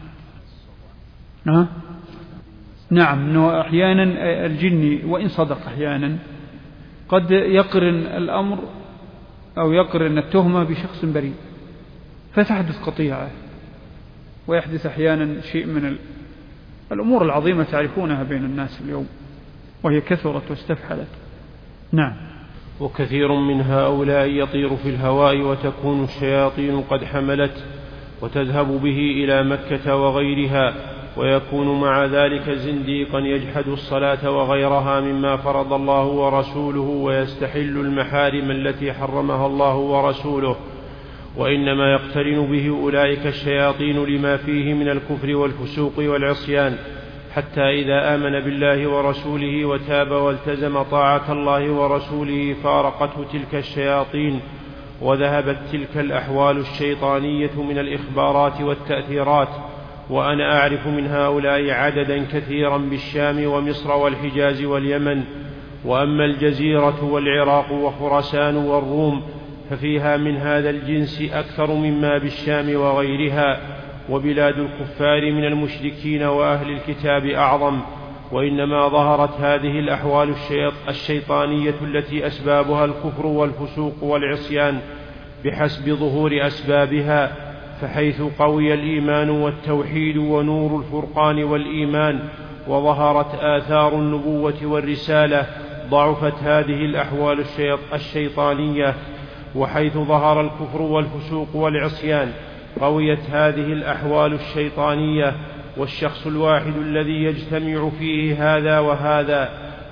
نعم، أنه أحيانا الجن وإن صدق أحيانا قد يقرن الأمر أو يقرن التهمة بشخص بريء، فتحدث قطيعة، ويحدث أحيانا شيء من الأمور العظيمة تعرفونها بين الناس اليوم، وهي كثرت واستفحلت. نعم. وكثير من هؤلاء يطير في الهواء، وتكون الشياطين قد حملت وتذهب به إلى مكة وغيرها، ويكون مع ذلك زنديقا يجحد الصلاة وغيرها مما فرض الله ورسوله، ويستحل المحارم التي حرمها الله ورسوله، وإنما يقترن به أولئك الشياطين لما فيه من الكفر والفسوق والعصيان، حتى إذا آمن بالله ورسوله وتاب والتزم طاعة الله ورسوله فارقته تلك الشياطين، وذهبت تلك الأحوال الشيطانية من الإخبارات والتأثيرات. وأنا أعرف من هؤلاء عددا كثيرا بالشام ومصر والحجاز واليمن. وأما الجزيرة والعراق وخراسان والروم ففيها من هذا الجنس أكثر مما بالشام وغيرها، وبلاد الكفار من المشركين وأهل الكتاب أعظم. وإنما ظهرت هذه الأحوال الشيطانية التي أسبابها الكفر والفسوق والعصيان بحسب ظهور أسبابها، فحيث قوي الإيمان والتوحيد ونور الفرقان والإيمان وظهرت آثار النبوة والرسالة ضعفت هذه الأحوال الشيطانية، وحيث ظهر الكفر والفسوق والعصيان قويت هذه الأحوال الشيطانية. والشخص الواحد الذي يجتمع فيه هذا وهذا،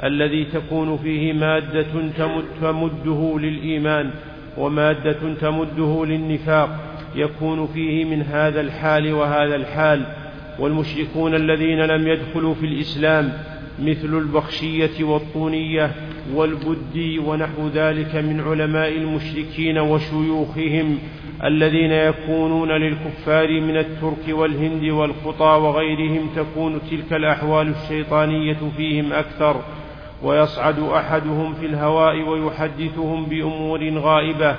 الذي تكون فيه مادة تمده للإيمان ومادة تمده للنفاق، يكون فيه من هذا الحال وهذا الحال. والمشركون الذين لم يدخلوا في الإسلام مثل البخشية والطونية والبدي ونحو ذلك من علماء المشركين وشيوخهم الذين يكونون للكفار من الترك والهند والخطى وغيرهم، تكون تلك الأحوال الشيطانية فيهم أكثر، ويصعد أحدهم في الهواء ويحدثهم بأمور غائبة،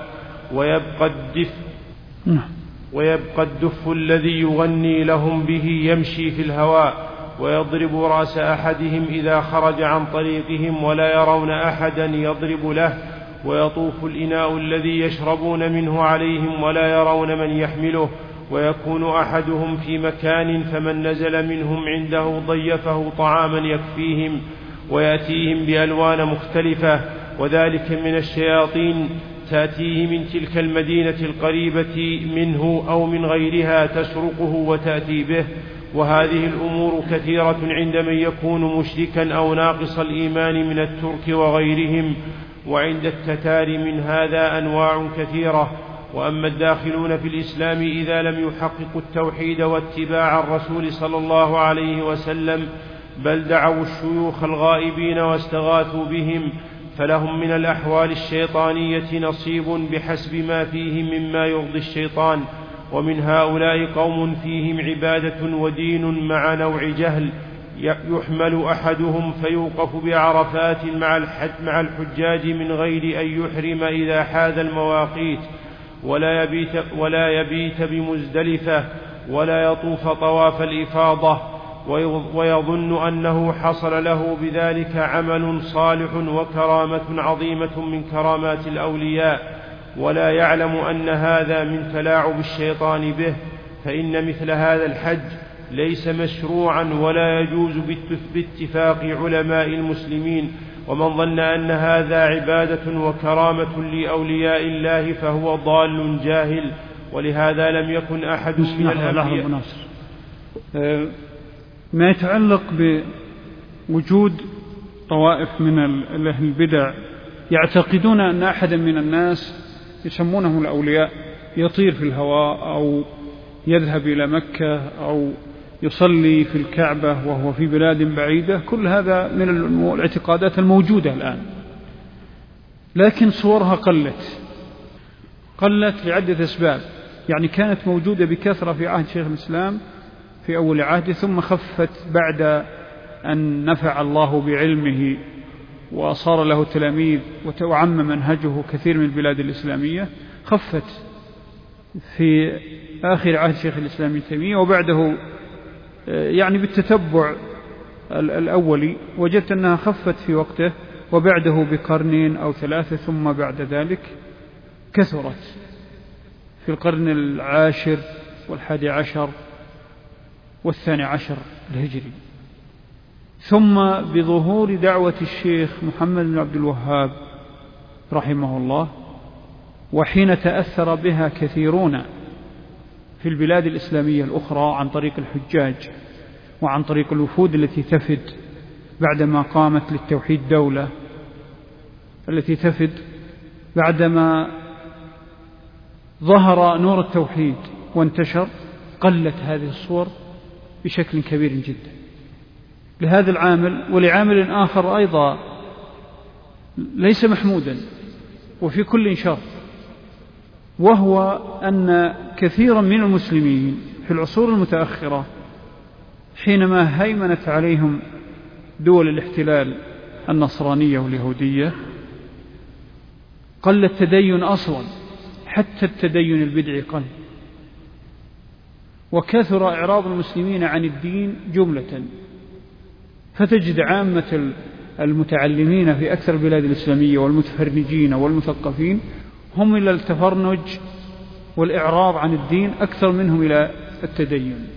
ويبقى الدف الذي يغني لهم به يمشي في الهواء ويضرب رأس أحدهم إذا خرج عن طريقهم ولا يرون أحدا يضرب له، ويطوف الإناء الذي يشربون منه عليهم ولا يرون من يحمله، ويكون أحدهم في مكان فمن نزل منهم عنده ضيفه طعاما يكفيهم، ويأتيهم بألوان مختلفة، وذلك من الشياطين تأتيه من تلك المدينة القريبة منه أو من غيرها تسرقه وتأتي به. وهذه الأمور كثيرة عند من يكون مشركا أو ناقص الإيمان من الترك وغيرهم، وعند التتار من هذا أنواع كثيرة. وأما الداخلون في الإسلام إذا لم يحققوا التوحيد واتباع الرسول صلى الله عليه وسلم بل دعوا الشيوخ الغائبين واستغاثوا بهم، فلهم من الأحوال الشيطانية نصيب بحسب ما فيهم مما يرضي الشيطان. ومن هؤلاء قوم فيهم عبادة ودين مع نوع جهل، يحمل أحدهم فيوقف بعرفات مع الحجاج من غير أن يحرم إذا حاذ المواقيت، ولا يبيت بمزدلفة، ولا يطوف طواف الإفاضة، ويظن أنه حصل له بذلك عمل صالح وكرامة عظيمة من كرامات الأولياء، ولا يعلم أن هذا من تلاعب الشيطان به، فإن مثل هذا الحج ليس مشروعا ولا يجوز باتفاق علماء المسلمين. ومن ظن أن هذا عبادة وكرامة لأولياء الله فهو ضال جاهل. ولهذا لم يكن أحد من الأنبياء. ما يتعلق بوجود طوائف من أهل البدع يعتقدون أن أحدا من الناس يسمونه الأولياء يطير في الهواء أو يذهب إلى مكة أو يصلي في الكعبة وهو في بلاد بعيدة، كل هذا من الاعتقادات الموجودة الآن، لكن صورها قلت لعدة أسباب. يعني كانت موجودة بكثرة في عهد شيخ الإسلام في أول عهده، ثم خفت بعد أن نفع الله بعلمه وصار له تلاميذ وعم منهجه كثير من البلاد الإسلامية، خفت في آخر عهد شيخ الإسلام ابن تيمية، وبعده يعني بالتتبع الأولي وجدت أنها خفت في وقته، وبعده بقرنين أو 3، ثم بعد ذلك كثرت في القرن 10 و11 و12 الهجري، ثم بظهور دعوة الشيخ محمد بن عبد الوهاب رحمه الله، وحين تأثر بها كثيرون في البلاد الإسلامية الأخرى عن طريق الحجاج وعن طريق الوفود التي تفد بعدما قامت للتوحيد دولة التي تفد بعدما ظهر نور التوحيد وانتشر، قلت هذه الصور بشكل كبير جدا لهذا العامل. ولعامل آخر أيضا ليس محمودا وفي كل شر، وهو أن كثيرا من المسلمين في العصور المتأخرة حينما هيمنت عليهم دول الاحتلال النصرانية واليهودية قل التدين أصلا، حتى التدين البدعي قل، وكثر إعراض المسلمين عن الدين جملة. فتجد عامة المتعلمين في أكثر البلاد الإسلامية والمتفرنجين والمثقفين هم إلى التفرنج والإعراض عن الدين أكثر منهم إلى التدين.